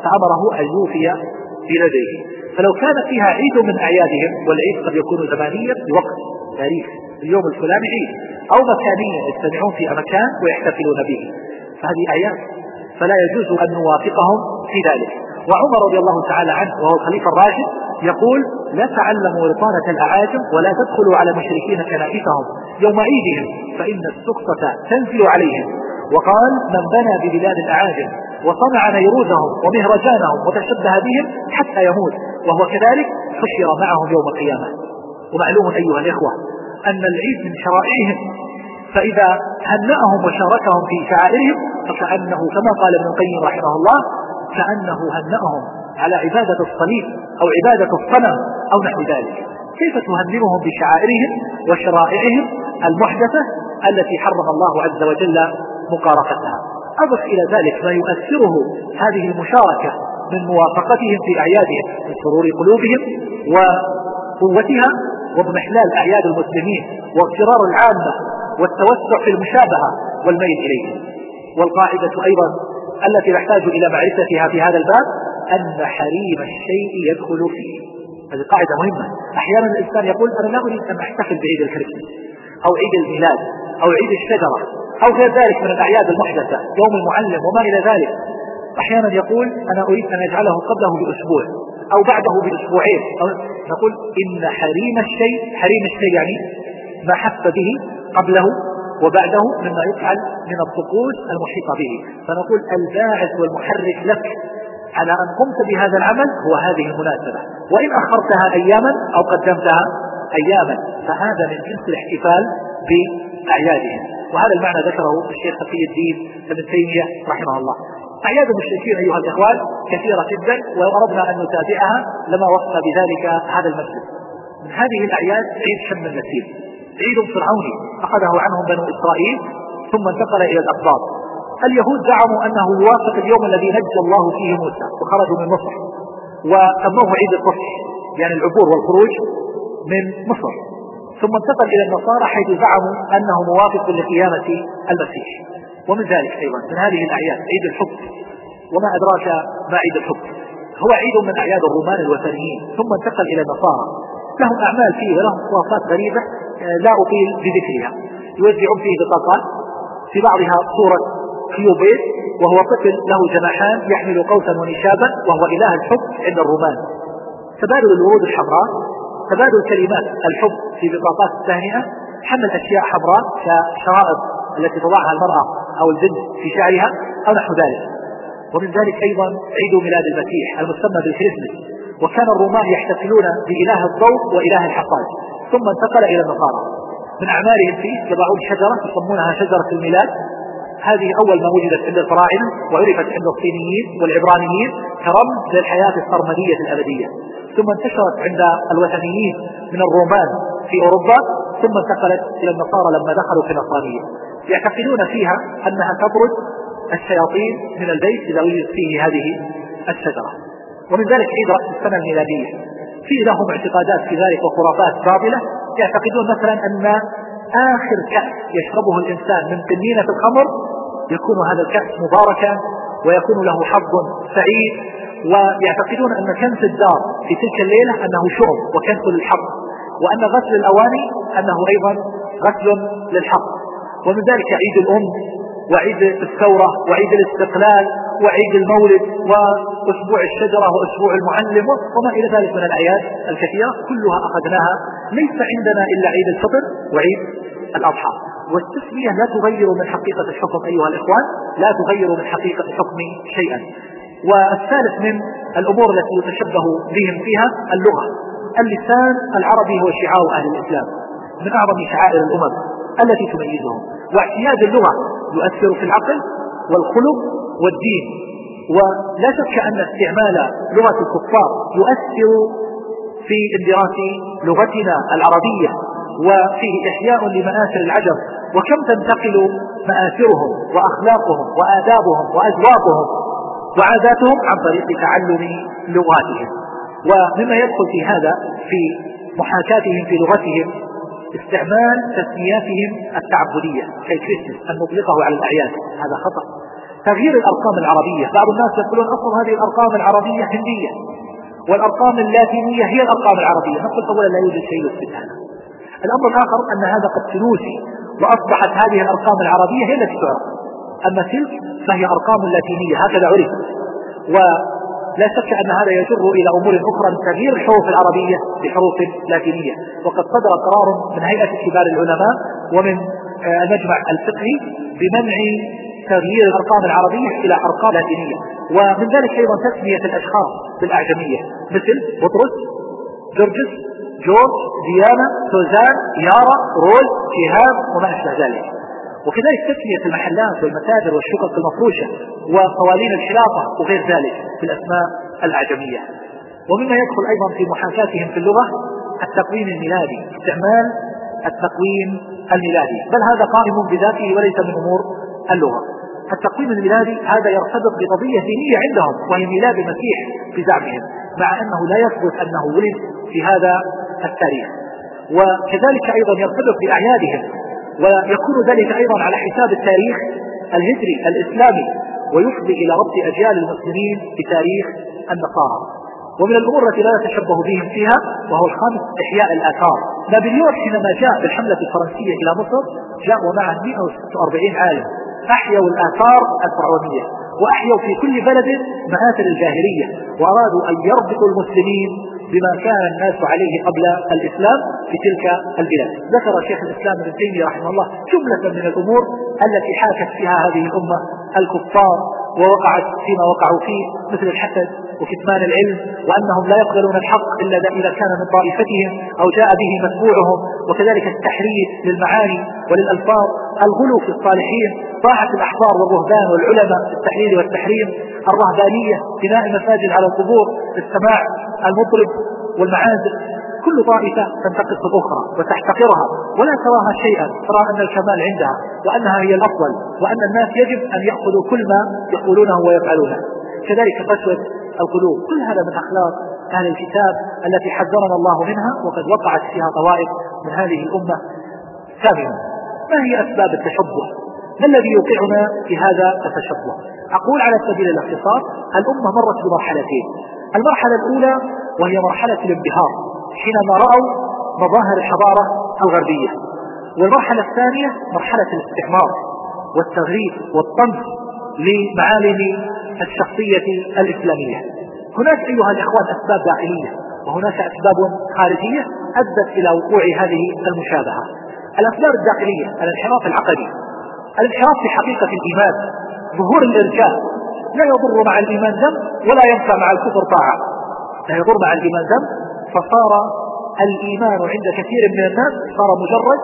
C: فأمره أن يوفي بنذره. فلو كان فيها عيد من أعيادهم، والعيد قد يكون زمانيا بوقت تاريخ اليوم الفلاني عيد، أو مكانيا يجتمعون في مكان ويحتفلون به، فهذه أعياد فلا يجوز أن نوافقهم في ذلك. وعمر رضي الله تعالى عنه وهو الخليفة الراشد يقول: لا تعلموا رطانة الأعاجم ولا تدخلوا على المشركين كنائسهم يوم عيدهم فإن السخطة تنزل عليهم. وقال: من بنى ببلاد الأعاجم وصنع نيروزهم ومهرجانهم وتشبه بهم حتى يموت وهو كذلك حشر معهم يوم القيامة. ومعلوم أيها الإخوة أن العيد من شرائعهم، فإذا هنأهم وشاركهم في شعائرهم فكأنه كما قال ابن القيم رحمه الله: كأنه هنأهم على عبادة الصليب أو عبادة الصنم أو نحو ذلك. كيف تهنئهم بشعائرهم وشرائعهم المحدثة التي حرم الله عز وجل مقارفتها؟ أضف إلى ذلك ما يؤثره هذه المشاركة من موافقتهم في أعيادهم من سرور قلوبهم وقوتها واضمحلال أعياد المسلمين واغترار العامة والتوسع في المشابهة والميل إليه. والقاعدة أيضا التي نحتاج إلى معرفتها في هذا الباب أن حريم الشيء يدخل فيه. هذه قاعدة مهمة. أحيانا الإنسان يقول: أنا لا أريد أن أحتفل بعيد الكريسماس أو عيد الميلاد أو عيد الشجرة أو غير ذلك من الأعياد المحدثة، يوم المعلم وما إلى ذلك. أحيانا يقول: أنا أريد أن أجعله قبله بأسبوع أو بعده بأسبوعين. نقول: إن حريم الشيء يعني ما حف به قبله وبعده مما يفعل من الطقوس المحيطة به. فنقول: الباعث والمحرك لك على أن قمت بهذا العمل هو هذه المناسبة، وإن أخرتها أياما أو قدمتها أياما فهذا من جنس الاحتفال بأعيادهم. وهذا المعنى ذكره الشيخ تقي الدين ابن تيمية رحمه الله. أعياد المشركين أيها الإخوان كثيرة جدا، ولو أردنا أن نتابعها لما وصل بذلك هذا المسجد. من هذه الأعياد عيد شم النسيم، عيد فرعوني أخذه عنهم بنو إسرائيل ثم انتقل إلى الأقباط. اليهود زعموا أنه يوافق اليوم الذي نجى الله فيه موسى وخرجوا من مصر، وسموه عيد الفتح يعني العبور والخروج من مصر. ثم انتقل إلى النصارى حيث زعموا أنه موافق لقيامة المسيح. ومن ذلك أيضا من هذه الأعياد عيد الحب. وما أدراك ما عيد الحب؟ هو عيد من أعياد الرومان الوثنيين ثم انتقل إلى النصارى. لهم أعمال فيه ولهم خرافات غريبة لا أطيل بذكرها. يوزعون فيه بطاقات في بعضها صورة كيوبيد وهو طفل له جناحان يحمل قوسا ونشابا وهو إله الحب عند الرومان. تبادل الورود الحمراء، تبادل كلمات الحب في بطاقات التهنئة، حمل أشياء حمراء كشرائط التي تضعها المرأة أو البنت في شعرها أو نحو ذلك. ومن ذلك أيضا عيد ميلاد المسيح المسمى بالكريسماس. وكان الرومان يحتفلون بإله الضوء وإله الحصاد، ثم انتقل إلى النصارى. من أعمالهم فيه يضعون شجرة يسمونها شجرة الميلاد. هذه أول ما وجدت عند الفراعنة وعرفت عند الصينيين والعبرانيين كرمز للحياة السرمدية الأبدية، ثم انتشرت عند الوثنيين من الرومان في أوروبا، ثم انتقلت إلى النصارى لما دخلوا في النصرانية. يعتقدون فيها أنها تطرد الشياطين من البيت إذا وجدت فيه هذه الشجرة. ومن ذلك عيد رأس السنة الميلادية، فيه لهم اعتقادات في ذلك وخرافات باطلة. يعتقدون مثلا أن آخر كأس يشربه الإنسان من قنينة الخمر يكون هذا الكأس مباركا ويكون له حظ سعيد. ويعتقدون أن كنس الدار في تلك الليلة أنه شرب وكنس للحظ، وأن غسل الأواني أنه أيضا غسل للحظ. ومن ذلك عيد الأم وعيد الثورة وعيد الاستقلال وعيد المولد وأسبوع الشجرة وأسبوع المعلم وما إلى ذلك من الأعياد الكثيرة كلها أخذناها. ليس عندنا إلا عيد الفطر وعيد الأضحى. والتسمية لا تغير من حقيقة الحكم أيها الإخوان، لا تغير من حقيقة الحكم شيئا. والثالث من الأمور التي يتشبه بهم فيها اللغة. اللسان العربي هو شعار أهل الإسلام، من أعظم شعائر الأمم التي تميزهم. واعتياد اللغة يؤثر في العقل والخلق والدين. ولا شك أن استعمال لغة الكفار يؤثر في اندراس لغتنا العربية وفيه إحياء لمآثر العجم، وكم تنتقل مآثرهم وأخلاقهم وآدابهم وأذواقهم وعاداتهم عن طريق تعلم لغاتهم. ومما يدخل في هذا في محاكاتهم في لغتهم استعمال تسمياتهم التعبدية كالكريسماس أن نطلقه على الأعياد، هذا خطأ. تغيير الأرقام العربية. بعض الناس يقولون أصلا هذه الأرقام العربية هندية والأرقام اللاتينية هي الأرقام العربية. نقول أولا لا يوجد شيء يثبت هذا. الأمر الآخر أن هذا قد تنوسي وأصبحت هذه الأرقام العربية هي التي تعرف، أما تلك فهي أرقام لاتينية هكذا عرف. ولا شك أن هذا يجر إلى أمور أخرى من تغيير الحروف العربية بحروف لاتينية، وقد صدر قرار من هيئة كبار العلماء ومن المجمع الفقهي بمنع تغيير الأرقام العربية إلى أرقام لاتينية. ومن ذلك أيضا تسمية الأشخاص بالأعجمية مثل بطرس، جورجس، جورج، ديانا، سوزان، يارا، روز، شهاب وما أشبه ذلك. وكذلك تسمية المحلات والمتاجر والشقق المفروشة وقوالين الخلافة وغير ذلك في الأسماء الأعجمية. ومما يدخل أيضا في محاكاتهم في اللغة التقويم الميلادي، استعمال التقويم الميلادي، بل هذا قائم بذاته وليس من أمور اللغة. التقويم الميلادي هذا يرتبط بقضية دينية عندهم وهي ميلاد المسيح بزعمهم، مع أنه لا يثبت أنه ولد في هذا التاريخ. وكذلك أيضا يرتبط بأعيادهم، ويكون ذلك أيضا على حساب التاريخ الهجري الإسلامي، ويفضي إلى ربط أجيال المسلمين بتاريخ النصارى. ومن الأمور التي لا يتشبه بهم فيها وهو الخامس إحياء الآثار. نابليون حينما جاء بالحملة الفرنسية إلى مصر جاء ومعه 146 عالم أحيوا الآثار الفرعونية، وأحيوا في كل بلد مآثر الجاهلية، وأرادوا أن يربطوا المسلمين بما كان الناس عليه قبل الإسلام في تلك البلاد. ذكر شيخ الإسلام ابن تيمية رحمه الله جملة من الأمور التي حاكت فيها هذه الأمة الكفار ووقعت فيما وقعوا فيه، مثل الحسد وكتمان العلم، وأنهم لا يقبلون الحق إلا إذا كان من طائفتهم أو جاء به متبوعهم، وكذلك التحريف للمعاني وللألفاظ، الغلو في الصالحين، طاعة الأحبار والرهبان والعلماء في التحليل والتحريم، الرهبانية، بناء مساجد على القبور، السماع المطرب والمعازف. كل طائفة تنتقص الأخرى وتحتقرها ولا تراها شيئا، ترى أن الكمال عندها وأنها هي الأفضل، وأن الناس يجب أن يأخذوا كل ما يقولونه ويفعلونه. كذلك قسوة القلوب، كل هذا من أخلاق أهل الكتاب التي حذرنا الله منها، وقد وقعت فيها طوائف من هذه الأمة سابقا. ما هي أسباب التشبه؟ ما الذي يوقعنا في هذا التشبه؟ أقول على سبيل الاختصار الأمة مرت بمرحلتين. المرحلة الأولى وهي مرحلة الانبهار حينما رأوا مظاهر الحضارة الغربية، والمرحلة الثانية مرحلة الاستعمار والتغريب والطمس لمعالم الشخصية الإسلامية. هناك أيها الإخوان أسباب داخلية وهناك أسباب خارجية أدت إلى وقوع هذه المشابهة. الأسباب الداخلية الانحراف العقدي، الانحراف في حقيقة الإيمان، ظهور الإرجاء، لا يضر مع الإيمان ذنب ولا ينفع مع الكفر طاعة، لا يضر مع الإيمان ذنب، فصار الإيمان عند كثير من الناس صار مجرد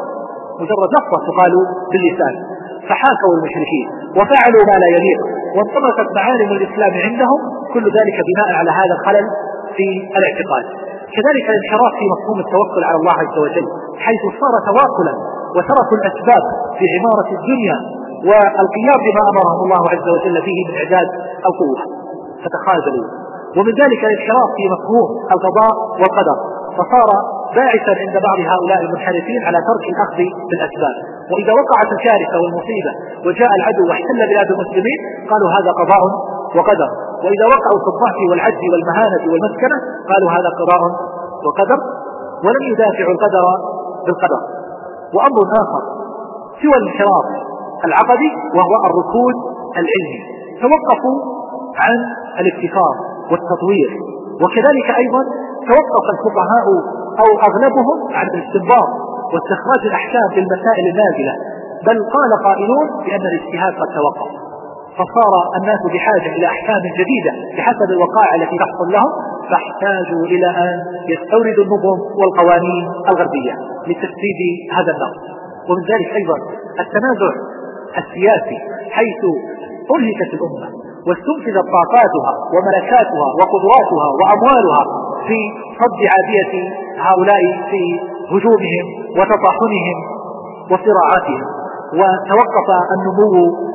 C: لفظة تقال باللسان، فحاكوا المشركين وفعلوا ما لا يليق وانطبقت معالم الإسلام عندهم، كل ذلك بناء على هذا الخلل في الاعتقاد. كذلك الانحراف في مفهوم التوكل على الله عز وجل، حيث صار تواكلا وتركوا الأسباب في عمارة الدنيا والقيام بما أمرهم الله عز وجل فيه من إعداد القوة فتخاذلوا. ومن ذلك الانحراف في مفهوم القضاء والقدر، فصار باعثا عند بعض هؤلاء المنحرفين على ترك الأخذ بالأسباب، وإذا وقعت الكارثة والمصيبة وجاء العدو واحتل بلاد المسلمين قالوا هذا قضاء وقدر، وإذا وقعوا في الضعف والعجز والمهانة والمسكنة قالوا هذا قضاء وقدر، ولم يدافعوا القدر بالقدر. وأمر آخر سوى الانحراف العقدي وهو الركود العلمي، توقفوا عن الابتكار والتطوير، وكذلك أيضا توقف الفقهاء أو أغلبهم عن الاستنباط واستخراج الأحكام في المسائل النازلة، بل قال قائلون بأن الاجتهاد قد توقف، فصار الناس بحاجة إلى أحكام جديدة بحسب الوقائع التي تحصل لهم، فاحتاجوا إلى أن يستوردوا النظم والقوانين الغربية لتسديد هذا النقص. ومن ذلك أيضا التنازع السياسي، حيث أرهقت الأمة واستنفذت طاقاتها وملكاتها وقدراتها وأموالها في صد عادية هؤلاء في هجومهم وتطاحنهم وصراعاتهم، وتوقف النمو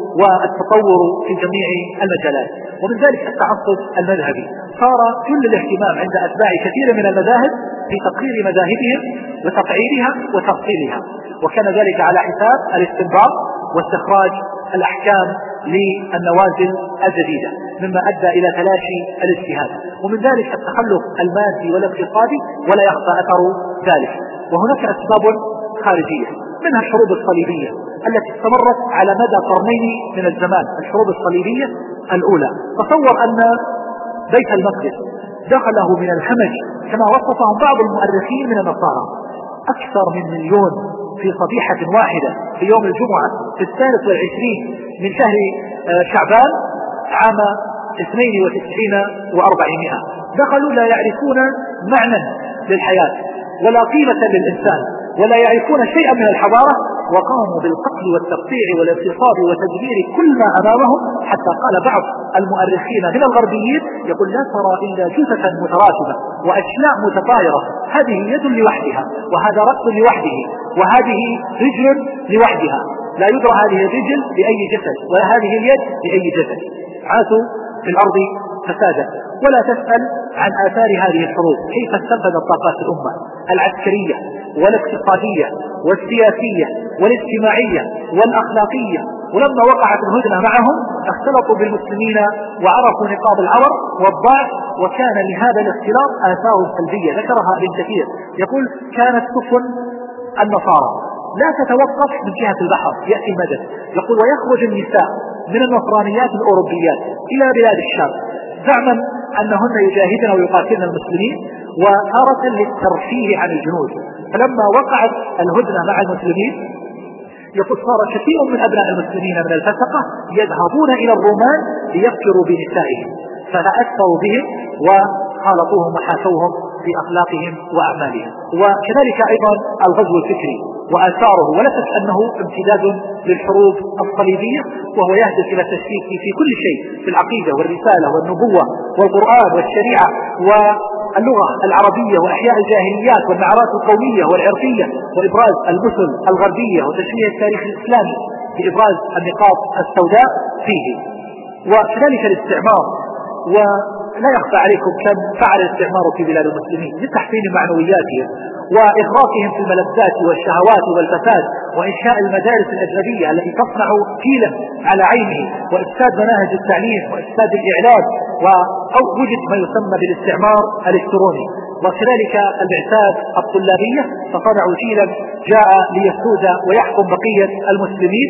C: والتطور في جميع المجالات. ومن ذلك التعصب المذهبي، صار كل الاهتمام عند أتباع كثير من المذاهب في تقرير مذاهبهم وتقعيرها وتفصيلها، وكان ذلك على حساب الاستنباط واستخراج الأحكام للنوازل الجديدة، مما أدى إلى تلاشي الاجتهاد. ومن ذلك التخلف المادي والاقتصادي ولا يخفى أثر ذلك. وهناك أسباب خارجية، منها الحروب الصليبية التي استمرت على مدى قرنين من الزمان. الحروب الصليبية الأولى، تصور أن بيت المقدس دخله من الهمج كما وصفهم بعض المؤرخين من النصارى أكثر من 1,000,000 في صبيحة واحدة في يوم الجمعة في 22 من شهر شعبان عام 92 و400. دخلوا لا يعرفون معنى للحياة ولا قيمة للإنسان ولا يعرفون شيئا من الحضارة، وقاموا بالقتل والتقطيع والاغتصاب وتدمير كل ما أمامهم، حتى قال بعض المؤرخين من الغربيين يقول لا ترى إلا جثثا متراكبة وأشلاء متطايرة، هذه يد لوحدها وهذا رأس لوحده وهذه رجل لوحدها، لا يدرى هذه الرجل لأي جسد ولا هذه اليد لأي جسد. عاشوا في الأرض فسادا. ولا تسأل عن آثار هذه الحروب، كيف استنفذت طاقات الأمة العسكرية والاقتصادية والسياسية والاجتماعية والأخلاقية. ولما وقعت الهدنة معهم اختلطوا بالمسلمين وعرفوا نقاط العور والضعف، وكان لهذا الاختلاط آثار سلبية ذكرها ابن كثير، يقول كانت سفن النصارى لا تتوقف من جهة البحر، يأتي المدد، يقول ويخرج النساء من النصرانيات الأوروبيات إلى بلاد الشام زعما أنهن يجاهدن ويقاتلن المسلمين وتارة للترفيه عن الجنود. فلما وقعت الهدنة مع المسلمين يقول صار كثير من أبناء المسلمين من الفسقة يذهبون إلى الرومان ليفكروا بنسائهم، فتأثروا بهم وخالطوهم وحاشوهم في أخلاقهم وأعمالهم. وكذلك أيضا الغزو الفكري وآثاره، ولا شك أنه امتداد للحروب الصليبية، وهو يهدف إلى التشكيك في كل شيء، في العقيدة والرسالة والنبوة والقرآن والشريعة واللغة العربية وأحياء الجاهليات والنعرات القومية والعرقية، وإبراز المثل الغربية وتشويه التاريخ الإسلامي بإبراز النقاط السوداء فيه. وكذلك الاستعمار، ولا يخفى عليكم كم فعل الاستعمار في بلاد المسلمين لتحسين معنوياتهم وإغراقهم في الملذات والشهوات والفساد، وإنشاء المدارس الأجنبية التي تصنع كيلا على عينه، وإفساد مناهج التعليم وإفساد الإعلام، ووجد ما يسمى بالاستعمار الإلكتروني. وكذلك البعثات الطلابية، فصنعوا جيلا جاء ليسود ويحكم بقية المسلمين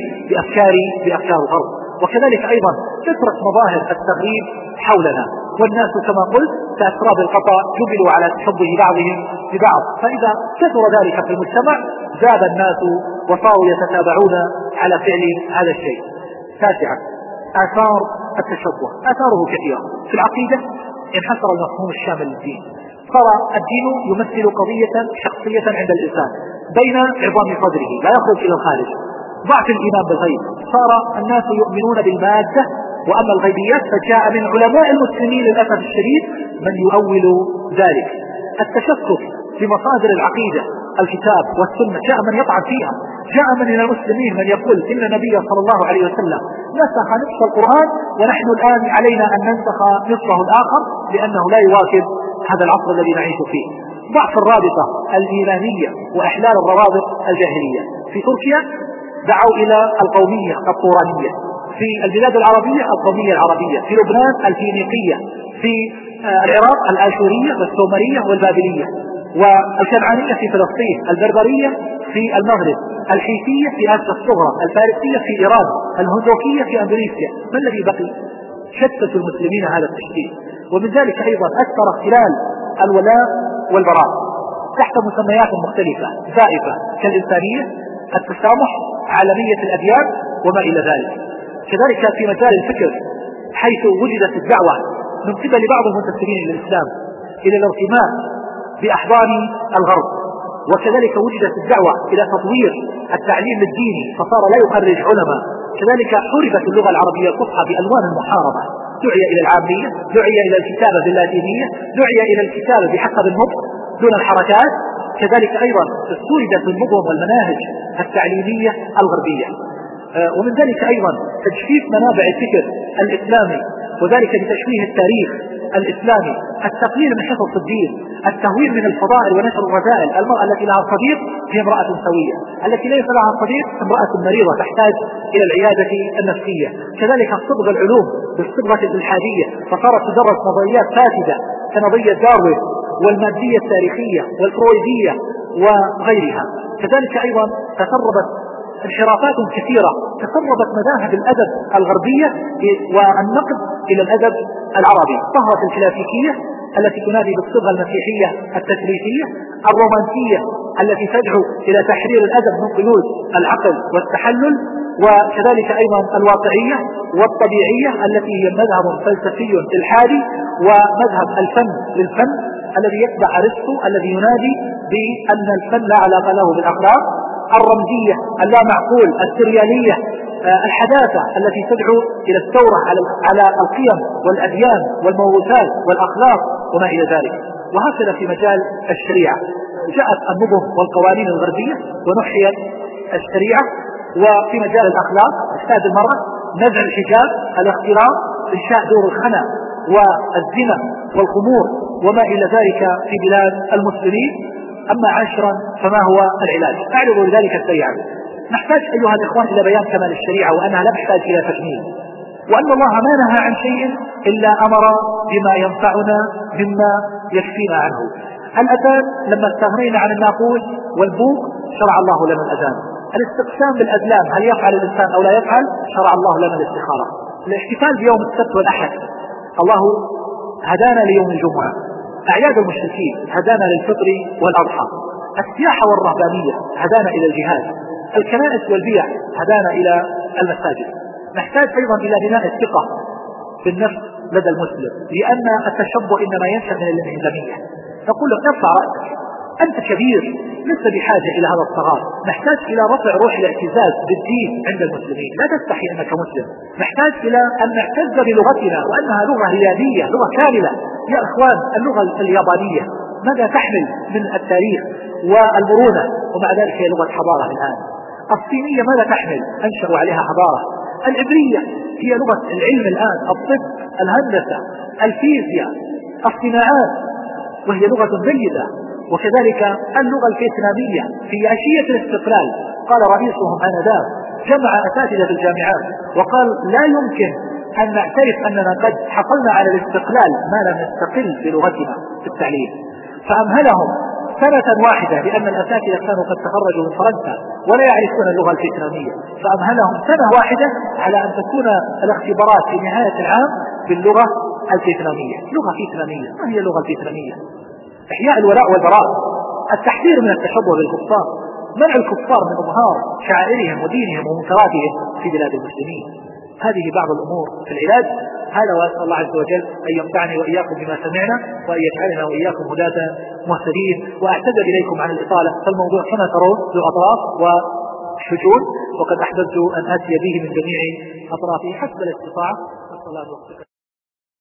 C: بأفكار الغرب. وكذلك أيضا كثرة مظاهر التغريب حولنا، والناس كما قلت كأسراب القطع جبلوا على تشبه بعضهم ببعض، فإذا كثر ذلك في المجتمع زاد الناس وصاروا يتتابعون على فعل هذا الشيء. تاسعا آثار التشبه، آثاره كثيرة. في العقيدة انحصر المفهوم الشامل للدين، صار الدين يمثل قضية شخصية عند الإنسان بين عظام صدره لا يخرج إلى الخارج. ضعف الإيمان بالغيب، صار الناس يؤمنون بالمادة، وأما الغيبيات فجاء من علماء المسلمين للأسف الشديد من يؤول ذلك. التشكك في مصادر العقيدة الكتاب والسنة جاء من يطعن فيها، جاء من المسلمين من يقول إن النبي صلى الله عليه وسلم نسخ نصف القرآن ونحن الآن علينا أن ننسخ نصفه الآخر لأنه لا يواكب هذا العصر الذي نعيش فيه. ضعف الرابطة الإيمانية وإحلال الروابط الجاهلية. في تركيا دعوا إلى القومية الطورانية، في البلاد العربية القومية العربية، في لبنان الفينيقية، في العراق الآشورية والسومرية والبابلية، والكنعانية في فلسطين، البربرية في المغرب، الحيثية في آسيا الصغرى، الفارسية في إيران، الهندوكية في أندونيسيا. ما الذي بقي؟ شتت المسلمين هذا التشتيت. ومن ذلك أيضا أكثر اختلال الولاء والبراء تحت مسميات مختلفة زائفة كالإنسانية، التسامح، عالمية الأديان وما إلى ذلك. كذلك في مجال الفكر، حيث وجدت الدعوة من قبل بعض المنتسبين للإسلام إلى الارتماء بأحضان الغرب، وكذلك وجدت الدعوة إلى تطوير التعليم الديني فصار لا يخرج علماء. كذلك حربت اللغة العربية الفصحى بألوان المحاربة، دعي إلى العامية، دعي إلى الكتابة باللاتينية، دعي إلى الكتابة بحسب النطق دون الحركات. كذلك أيضا استوردت النظم والمناهج التعليمية الغربية. ومن ذلك أيضا تجفيف منابع الفكر الإسلامي وذلك بتشويه التاريخ الإسلامي، التقليل من حفظ الدين، التهويل من الفضائل ونشر الرذائل. المرأة التي لها صديق هي امرأة سوية، التي ليس لها صديق امرأة مريضة تحتاج إلى العيادة النفسية. كذلك صبغ العلوم بالصبغة الإلحادية، فصارت تدرس نظريات فاسدة كنظرية داروين والمادية التاريخية والفرويدية وغيرها. كذلك أيضا تسربت انحرافات كثيرة، تسربت مذاهب الأدب الغربية والنقد إلى الأدب العربي. ظهرت الكلاسيكية التي تنادي بالصبغة المسيحية التثليثية، الرومانسية التي تدعو إلى تحرير الأدب من قيود العقل والتحلل، وكذلك أيضا الواقعية والطبيعية التي هي مذهب فلسفي إلحادي، ومذهب الفن للفن الذي يتبع أرسطو الذي ينادي بأن الفن لا علاقة له بالأخلاق، الرمزية اللامعقول السريالية، الحداثة التي تدعو إلى الثورة على القيم والأديان والموروثات والأخلاق وما إلى ذلك. وهكذا في مجال الشريعة جاءت النظم والقوانين الغربية ونحيت الشريعة. وفي مجال الأخلاق إفساد المرأة، نزع الحجاب، الاختراق، إنشاء دور الخنا والزنا والخمور وما إلى ذلك في بلاد المسلمين. أما عاشرا فما هو العلاج؟ أعرض لذلك سريعا. نحتاج أيها الإخوان إلى بيان كمال الشريعة وأنها لا تحتاج إلى تكميل، وأن الله ما نهى عن شيء إلا أمر بما ينفعنا مما يكفينا عنه. الأذان لما استغنينا عن الناقوس والبوق شرع الله لنا الأذان. الاستقسام بالأزلام هل يفعل الإنسان أو لا يفعل؟ شرع الله لنا الاستخارة. الاحتفال بيوم السبت والأحد الله هدانا ليوم الجمعة. أعياد المشركين هدانا للفطر والأضحى. السياحة والرهبانية هدانا إلى الجهاد. الكنائس والبيع هدانا إلى المساجد. نحتاج أيضا إلى بناء الثقة بالنفس لدى المسلم، لأن التشبع إنما ينشأ من الانهزامية. نقول له ارفع رأسك، أنت كبير، ليس بحاجة إلى هذا الصغار. نحتاج إلى رفع روح الاعتزاز بالدين عند المسلمين، لا تستحي أنك مسلم. نحتاج إلى أن نعتز بلغتنا وأنها لغة ريادية، لغة كاملة. يا إخوان، اللغة اليابانية ماذا تحمل من التاريخ والمرونة، ومع ذلك هي لغة حضارة الآن. الصينية ماذا تحمل؟ أنشأوا عليها حضارة. العبرية هي لغة العلم الآن، الطب، الهندسة، الفيزياء، الصناعات، وهي لغة جيدة. وكذلك اللغة الفيتنامية في عشية الاستقلال قال رئيسهم آنذاك جمع أساتذة الجامعات وقال لا يمكن أن نعترف أننا قد حصلنا على الاستقلال ما لم نستقل بلغتنا في التعليم. فأمهلهم سنة واحدة لأن الأساتذة كانوا قد تخرجوا من فرنسا ولا يعرفون اللغة الفيتنامية، فأمهلهم سنة واحدة على أن تكون الاختبارات في نهاية العام باللغة الفيتنامية. لغة فيتنامية، ما هي اللغة الفيتنامية؟ إحياء الولاء والبراء، التحذير من التشبه بالكفار، منع الكفار من إظهار شعائرهم ودينهم ومنكراتهم في بلاد المسلمين. هذه بعض الأمور في العلاج. هذا، وأسأل الله عز وجل أن ينفعني وإياكم بما سمعنا وأن يجعلنا وإياكم هداة مهتدين. وأعتذر إليكم عن الإطالة، فالموضوع كما ترون ذو أطراف وشجون، وقد أحببت أن آتي به من جميع أطرافه حسب الاستطاعة.